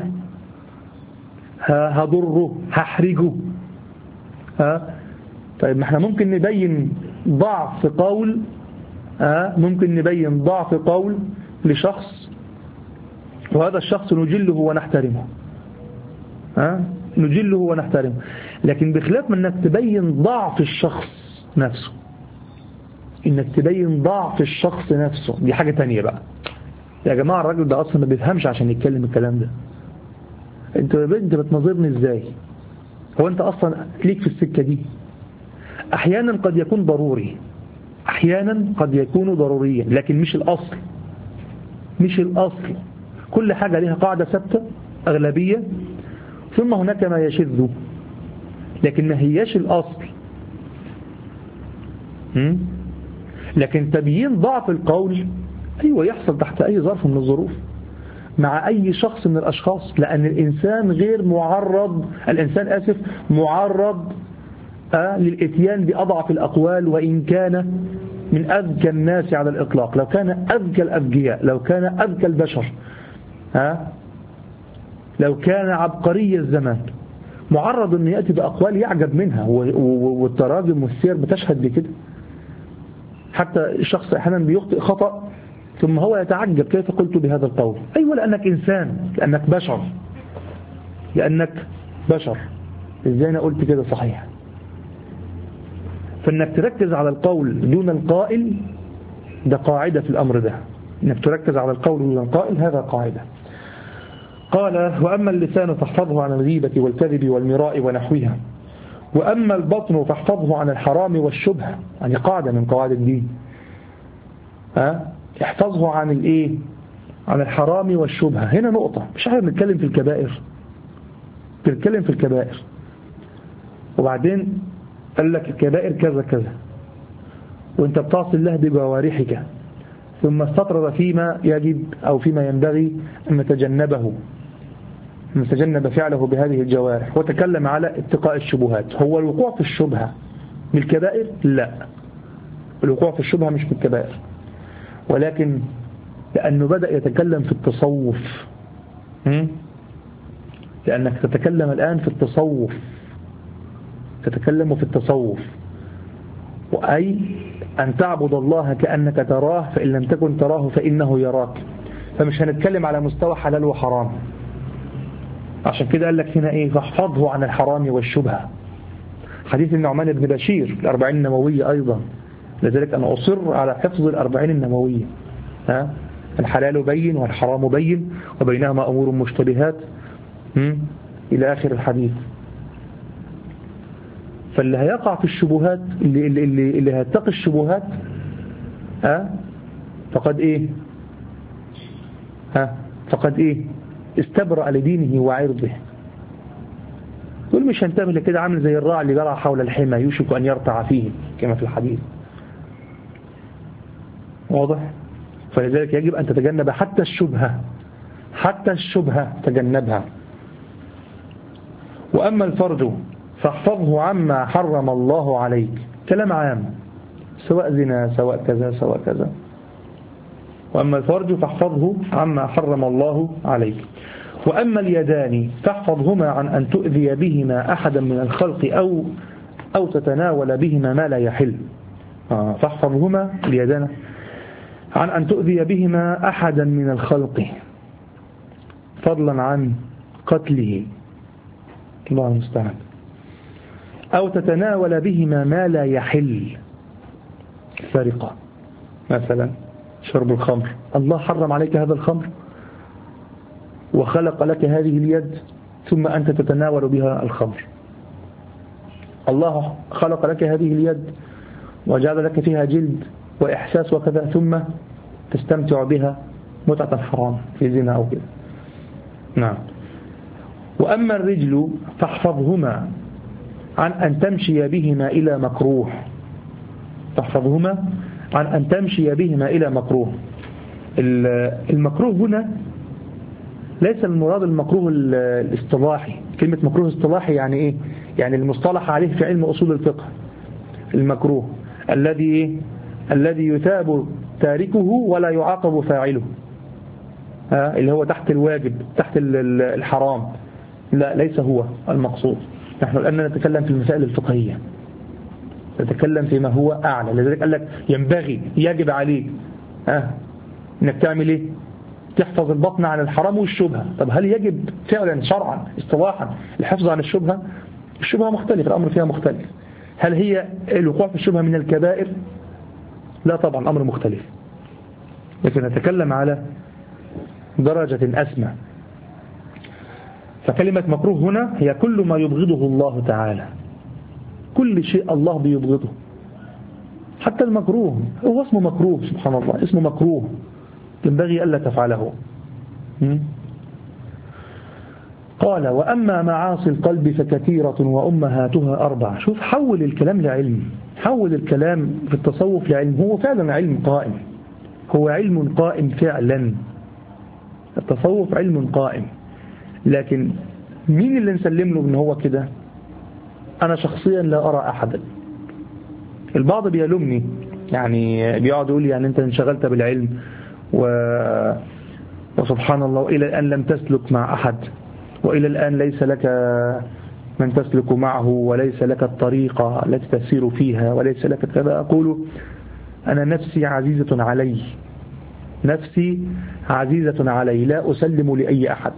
هضره هحرجه. ها طيب، ما احنا ممكن نبين ضعف قول ها ممكن نبين ضعف قول لشخص، وهذا الشخص نجله ونحترمه. ها نجله ونحترمه، لكن بخلاف من انك تبين ضعف الشخص نفسه، انك تبين ضعف الشخص نفسه دي حاجة تانية بقى. يا جماعة الراجل ده اصلا ما بيفهمش عشان يتكلم الكلام ده. انت انت بتنظرني ازاي؟ هو انت اصلا ليك في السكة دي؟ احيانا قد يكون ضروري، احيانا قد يكون ضروريا، لكن مش الاصل مش الاصل. كل حاجة لها قاعدة ثابتة اغلبية، ثم هناك ما يشذ، لكن ما هياش الاصل. م? لكن تبيين ضعف القول ايوه يحصل تحت اي ظرف من الظروف مع أي شخص من الأشخاص، لأن الإنسان غير معرض الإنسان آسف معرض آه للإتيان بأضعف الأقوال، وإن كان من أذكى الناس على الإطلاق، لو كان أذكى الأذكياء، لو كان أذكى البشر، آه لو كان عبقري الزمان، معرض أن يأتي بأقوال يعجب منها، والتراجم والسير بتشهد بكده. حتى الشخص أحيانا بيخطئ خطأ ثم هو يتعجب كيف قلت بهذا القول. أيوة، لأنك إنسان، لأنك بشر لأنك بشر إزاي أنا قلت كده صحيح؟ فإنك تركز على القول دون القائل ده قاعدة في الأمر ده، إنك تركز على القول دون القائل هذا قاعدة. قال: وأما اللسان فاحفظه عن الغيبة والكذب والمراء ونحوها، وأما البطن فاحفظه عن الحرام والشبهة. يعني قاعدة من قواعد الدين، ها احفظه عن الايه؟ عن الحرام والشبهة. هنا نقطة، مش احنا بنتكلم في الكبائر، بنتكلم في الكبائر، وبعدين قال لك الكبائر كذا كذا، وانت بتعصي الله بجوارحك، ثم استطرد فيما يجب أو فيما ينبغي أن نتجنبه، أن نتجنب فعله بهذه الجوارح، وتكلم على اتقاء الشبهات. هو الوقوع في الشبهة من الكبائر؟ لا، الوقوع في الشبهة مش من الكبائر، ولكن لأنه بدأ يتكلم في التصوف. لأنك تتكلم الآن في التصوف، تتكلم في التصوف، وأي أن تعبد الله كأنك تراه، فإن لم تكن تراه فإنه يراك. فمش هنتكلم على مستوى حلال وحرام. عشان كده قال لك هنا إيه؟ فاحفظه عن الحرام والشبهة. حديث النعمان بن بشير الأربعين النووية أيضا، لذلك أنا أصر على حفظ الأربعين النووية. ها؟ الحلال بين والحرام بين وبينهما أمور مشتبهات إلى آخر الحديث. فاللي هيقع في الشبهات، اللي, اللي, اللي, اللي هيتقي الشبهات ها فقد إيه ها فقد إيه استبرأ لدينه وعرضه. يقول مش هنتبه لكده، عامل زي الراعي اللي يرعى حول الحمى يوشك أن يرتع فيه كما في الحديث. واضح؟ فلذلك يجب أن تتجنب حتى الشبهة، حتى الشبهة تجنبها. وأما الفرج فاحفظه عما حرم الله عليك. كلام عام، سواء زنا سواء كذا سواء كذا. وأما الفرج فاحفظه عما حرم الله عليك. وأما اليدان فاحفظهما عن أن تؤذي بهما أحدا من الخلق أو أو تتناول بهما ما لا يحل. آه فاحفظهما اليدان عن أن تؤذي بهما أحدا من الخلق، فضلا عن قتله، الله المستعان، أو تتناول بهما ما لا يحل، سرقة مثلا، شرب الخمر. الله حرم عليك هذا الخمر وخلق لك هذه اليد، ثم أنت تتناول بها الخمر. الله خلق لك هذه اليد وجعل لك فيها جلد وإحساس وكذا، ثم تستمتع بها متعة حرام في زنا أو كذا. نعم. وأما الرجل فاحفظهما عن أن تمشي بهما إلى مكروه، تحفظهما عن أن تمشي بهما إلى مكروه. المكروه هنا ليس المراد المكروه الاصطلاحي. كلمة مكروه اصطلاحي يعني إيه؟ يعني المصطلح عليه في علم أصول الفقه. المكروه الذي الذي يثاب تاركه ولا يعاقب فاعله، ها اللي هو تحت الواجب تحت الحرام، لا ليس هو المقصود. نحن الآن نتكلم في المسائل الفقهية، نتكلم فيما هو أعلى. لذلك قال لك ينبغي يجب عليك ها انك تعمل ايه؟ تحفظ البطن عن الحرام والشبهة. طب هل يجب فعلا شرعا اصطلاحا الحفظ عن الشبهة؟ الشبهة مختلف، الأمر فيها مختلف. هل هي الوقوع في الشبهة من الكبائر؟ لا طبعا، الأمر مختلف. لكن نتكلم على درجة أسمى. فكلمة مكروه هنا هي كل ما يبغضه الله تعالى، كل شيء الله بيبغضه، حتى المكروه هو اسمه مكروه. سبحان الله، اسمه مكروه ينبغي ألا تفعله. قال وأما معاصي القلب فكثيرة وأمهاتها أربع. شوف، حول الكلام لعلم، حول الكلام في التصوف لعلم. هو فعلا علم قائم، هو علم قائم فعلا. التصوف علم قائم، لكن مين اللي نسلم له ان هو كده؟ أنا شخصيا لا أرى أحدا. البعض بيلومني، يعني بيقعد يقول يعني أنت انشغلت بالعلم و... وسبحان الله إلى الآن لم تسلك مع أحد، وإلى الآن ليس لك من تسلك معه، وليس لك الطريقة التي تسير فيها، وليس لك كذا. أقول أنا نفسي عزيزة علي، نفسي عزيزة علي، لا أسلم لأي أحد.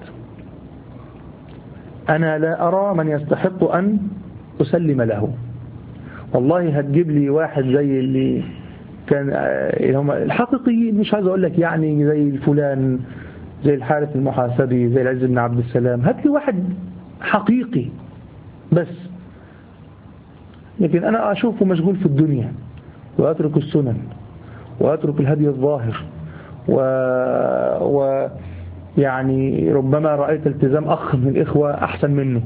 أنا لا أرى من يستحق أن أسلم له. والله هتجيب لي واحد زي اللي كان هم الحقيقيين، مش عايز أقول لك يعني زي فلان، زي الحارث المحاسبي، زي العز بن عبد السلام، هات لي واحد حقيقي بس. لكن أنا أشوفه مشغول في الدنيا، وأترك السنن، وأترك الهدي الظاهر، و... و يعني ربما رأيت التزام أخ من الإخوة أحسن منه،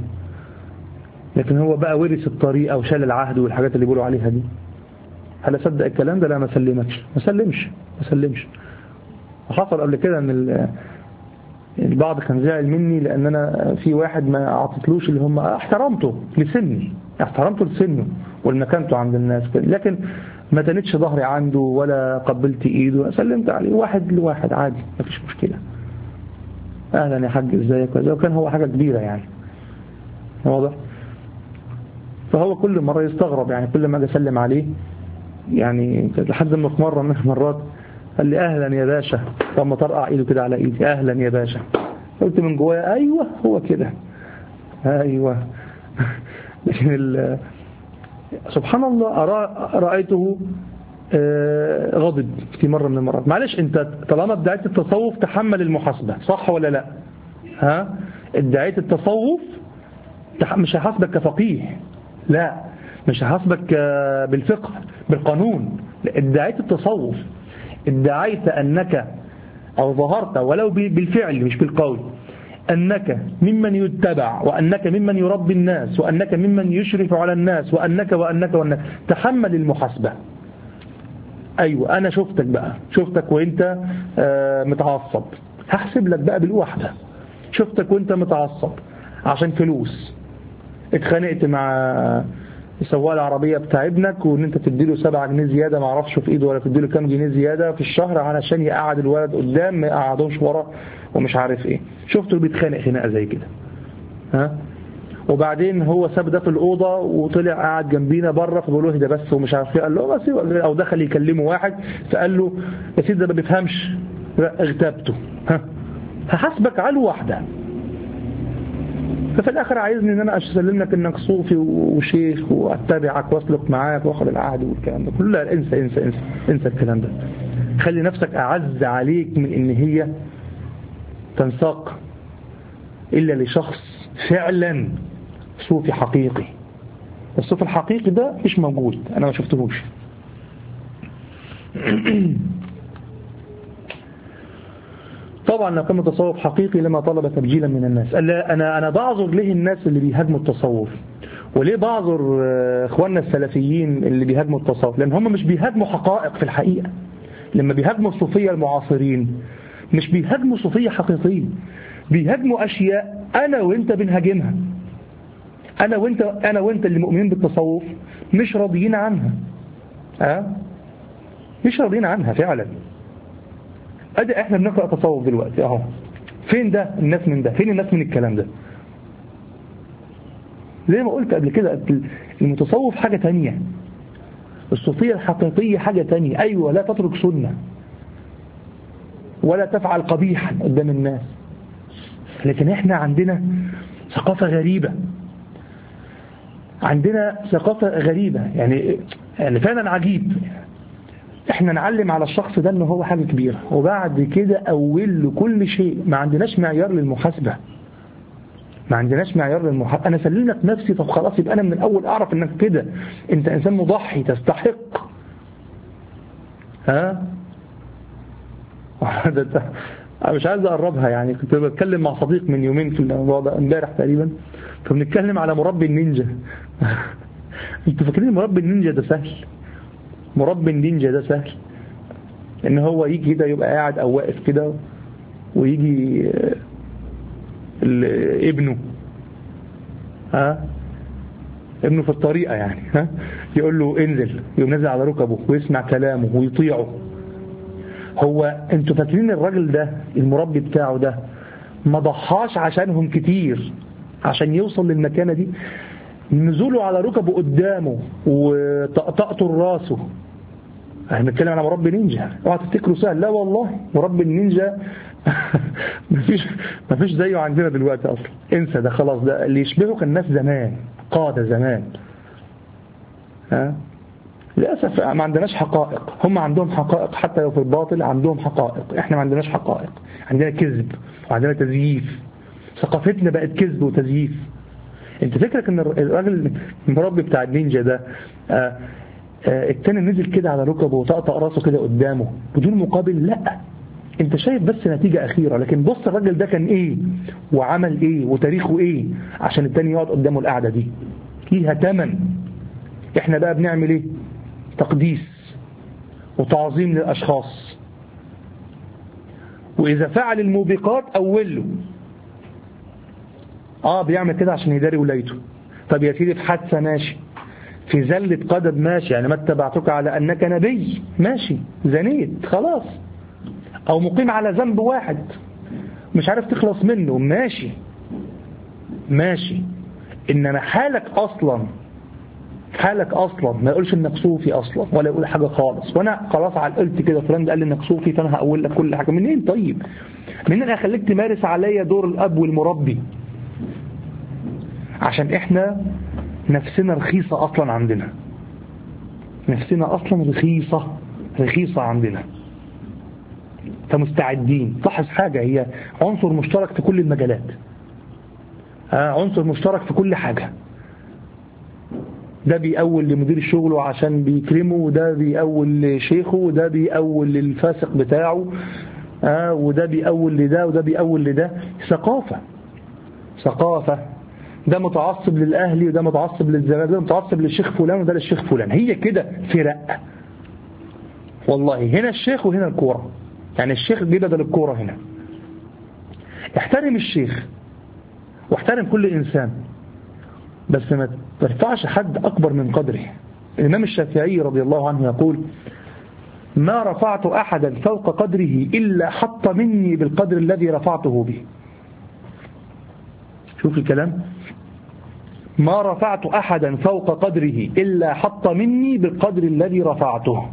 لكن هو بقى ورث الطريقة وشال العهد والحاجات اللي بيقولوا عليها دي. هل أصدق الكلام ده؟ لا، ما سلمكش، ما سلمش ما سلمش. وحصل قبل كده ان البعض كان زعل مني لان انا في واحد ما اعطيتلوش اللي هم احترمته لسني، احترمته لسنه والمكانته عند الناس، لكن ما تنتش ظهري عنده ولا قبلت ايده، سلمت عليه واحد لواحد عادي، ما فيش مشكلة. اهلا يا حاج ازيك وكذا، وكان هو حاجة كبيرة يعني، واضح. فهو كل مرة يستغرب، يعني كل ما اجي اسلم عليه يعني، لحد ما في مرة من المرات قال لي اهلا يا باشا، لما طرقع ايده كده على ايدي، اهلا يا باشا. قلت من جوايا ايوه هو كده، ايوه. لكن سبحان الله رأيته غضب في مرة من المرات. معلش، انت طالما ادعيت التصوف تحمل المحاسبة، صح ولا لا؟ ها، ادعيت التصوف مش هحاسبك كفقيه، لا، مش هحاسبك بالفقه بالقانون، ادعيت التصوف، ادعيت أنك أو ظهرت ولو بالفعل مش بالقول أنك ممن يتبع، وأنك ممن يربي الناس، وأنك ممن يشرف على الناس، وأنك وأنك وأنك تحمل المحاسبة. أيوة، أنا شفتك بقى، شفتك وإنت متعصب، هحسب لك بقى بالوحدة. شفتك وإنت متعصب عشان فلوس، اتخانقت مع سواق العربية بتاع ابنك، وان انت تديله سبعة جنيه زيادة ما اعرفش في ايده، ولا تديله كام جنيه زيادة في الشهر علشان يقعد الولد قدام ما يقعدوش ورا ومش عارف ايه. شفته بيتخانق خناقه زي كده، ها، وبعدين هو ساب ده في الأوضة وطلع قاعد جنبينا بره، فبقول له ده بس ومش عارف ايه، قال له بس، او دخل يكلمه واحد فقال له يا سيدي ده ما بيفهمش، اغتابته، ها، هحاسبك على واحدة. ففي الآخر عايزني ان انا اسلم لك انك صوفي وشيخ واتبعك واسلك معاك واخد العهد والكلام ده كله. لا، انسى انسى انسى انسى الكلام ده. خلي نفسك اعز عليك من ان هي تنساق الا لشخص فعلا صوفي حقيقي. الصوفي الحقيقي ده مش موجود، أنا ما شفتهوش. طبعا لو كان تصوف حقيقي لما طلب تبجيلا من الناس. أنا أنا بعذر ليه الناس اللي بيهاجموا التصوف، وليه بعذر إخواننا السلفيين اللي بيهاجموا التصوف، لأن هم مش بيهاجموا حقائق في الحقيقة. لما بيهاجموا الصوفية المعاصرين مش بيهاجموا صوفية حقيقية، بيهاجموا أشياء أنا وإنت بنهاجمها. أنا وإنت أنا وإنت اللي مؤمنين بالتصوف مش راضيين عنها، أه؟ مش راضيين عنها فعلا. أدي إحنا بنقرأ تصوف دلوقتي أهو، فين ده الناس من ده؟ فين الناس من الكلام ده؟ زي ما قلت قبل كده، المتصوف حاجة تانية، الصوفية الحقيقية حاجة تانية. أيوة، لا تترك سنة ولا تفعل قبيحا قدام الناس، لكن احنا عندنا ثقافة غريبة، عندنا ثقافة غريبة يعني يعني فعلا عجيب. احنا نعلم على الشخص ده انه هو حاجة كبيرة، وبعد كده اول له كل شيء. ما عندناش معيار للمحاسبة، ما عندناش معيار للمحاسبة. انا سلمك نفسي، طب خلاص يبقى انا من الاول اعرف انك كده انت انسان مضحي تستحق. ها أنا مش عايز أقربها يعني. كنت بتكلم مع صديق من يومين في الموضوع ده، امبارح تقريبا، فبنتكلم على مربي النينجا. انتوا فاكرين مربي النينجا ده سهل؟ مربي النينجا ده سهل ان هو يجي كده يبقى قاعد او واقف كده، ويجي ابنه ها ابنه في الطريقة يعني ها يقول له انزل، يقوم نازل على ركبه ويسمع كلامه ويطيعه. هو انتوا فاكرين الراجل ده المربي بتاعه ده ما ضحاش عشانهم كتير عشان يوصل للمكانة دي؟ نزوله على ركبه قدامه وطقطقته راسه. احنا بنتكلم على مربي نينجا، اوعى تفتكروا سهل، لا والله مربي النينجا مفيش مفيش زيه عندنا دلوقتي اصلا، انسى ده خلاص. ده اللي يشبهه كان الناس زمان، قادة زمان. ها للأسف ما عندناش حقائق، هم عندهم حقائق حتى لو في الباطل عندهم حقائق، احنا ما عندناش حقائق، عندنا كذب وعندنا تزييف. ثقافتنا بقت كذب وتزييف. انت فكرك ان الراجل المربي بتاع النينجا ده آآ آآ التاني نزل كده على ركبه وطقطق راسه كده قدامه بدون مقابل؟ لا، انت شايف بس نتيجة اخيرة، لكن بص الراجل ده كان ايه وعمل ايه وتاريخه ايه عشان التاني يقعد قدامه القعدة دي. ليها تمن. احنا بقى بنعمل ايه؟ تقديس وتعظيم للأشخاص، وإذا فعل الموبقات أوله آه بيعمل كده عشان يداري ولايته. طب يا سيدي في حادثة ماشي، في زلة قدم ماشي، يعني ما اتبعتك على أنك نبي ماشي، زنيت خلاص، أو مقيم على ذنب واحد مش عارف تخلص منه ماشي ماشي. إنما حالك أصلا حالك أصلا ما يقولش إنك صوفي أصلا ولا يقول حاجة خالص، وأنا خلاص عقلت كده فلان قال لي إنك صوفي فأنا هقول لك كل حاجة. منين طيب؟ منين أنا أخليك تمارس عليا دور الأب والمربي؟ عشان إحنا نفسنا رخيصة أصلا عندنا، نفسنا أصلا رخيصة رخيصة عندنا، فمستعدين. لاحظ حاجة، هي عنصر مشترك في كل المجالات، آه عنصر مشترك في كل حاجة. ده بيأول لمدير الشغل عشان بيكرمه، وده بيأول لشيخه، وده بيأول للفاسق بتاعه، آه وده بيأول لده وده بيأول لده. ثقافة ثقافة ده متعصب للأهلي وده متعصب للزمان، ده متعصب للشيخ فلان وده للشيخ فلان. هي كده فرق والله، هنا الشيخ وهنا الكورة، يعني الشيخ جه بدل الكورة هنا. احترم الشيخ واحترم كل إنسان، بس ما ترفعش حد أكبر من قدره. الإمام الشافعي رضي الله عنه يقول: ما رفعت أحدا فوق قدره إلا حط مني بالقدر الذي رفعته به. شوف الكلام، ما رفعت أحدا فوق قدره إلا حط مني بالقدر الذي رفعته.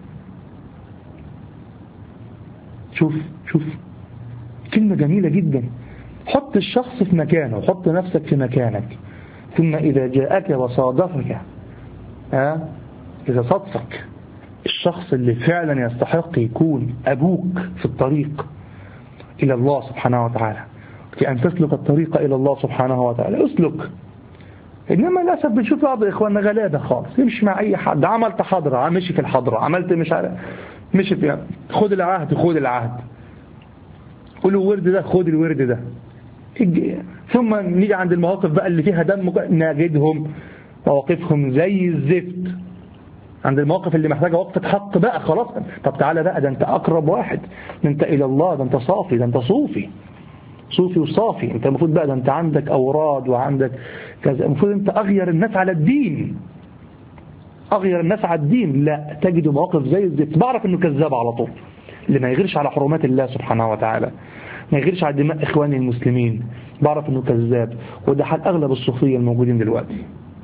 شوف شوف كلمة جميلة جدا. حط الشخص في مكانه، حط نفسك في مكانك، ثم إذا جاءك وصادفك آه إذا صدفك الشخص اللي فعلا يستحق يكون أبوك في الطريق إلى الله سبحانه وتعالى، في أن تسلك الطريق إلى الله سبحانه وتعالى، اسلك إنما للأسف بنشوف بعض إخواننا غلابة خالص، يمشي مع أي حد، عملت حضرة مشي في الحضرة، عملت مش عارف مشي في، خد العهد خد العهد، قولوا ورد ده خد الورد ده. ثم نيجي عند المواقف بقى اللي فيها دم نجدهم مواقفهم زي الزفت. عند المواقف اللي محتاجة وقفة حق بقى خلاص، طب تعالى بقى، ده انت أقرب واحد، ده انت إلى الله، ده انت صافي، ده انت صوفي صوفي وصافي، انت المفروض بقى ده انت عندك أوراد وعندك كذا، المفروض انت أغير الناس على الدين، أغير الناس على الدين. لا، تجد مواقف زي الزفت. بعرف انه كذاب على طول، اللي ما يغيرش على حرمات الله سبحانه وتعالى، ما يغيرش على دماء إخواني المسلمين، بعرف انه كذاب. وده حال أغلب الصوفية الموجودين دلوقتي.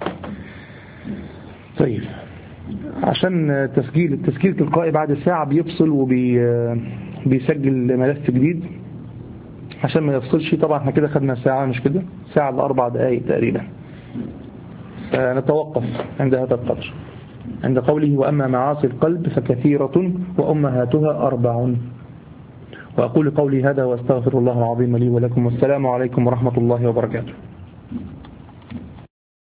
طيب، عشان تسجيل التسجيل تلقائي بعد ساعة بيفصل وبيسجل ملف جديد، عشان ما يفصلش. طبعا احنا كده خدنا ساعة، مش كده؟ ساعة لأربع دقائق تقريبا. فنتوقف عند هذا القدر، عند قوله وأما معاصي القلب فكثيرة وأمهاتها أربع. وأقول قولي هذا وأستغفر الله العظيم لي ولكم، والسلام عليكم ورحمة الله وبركاته.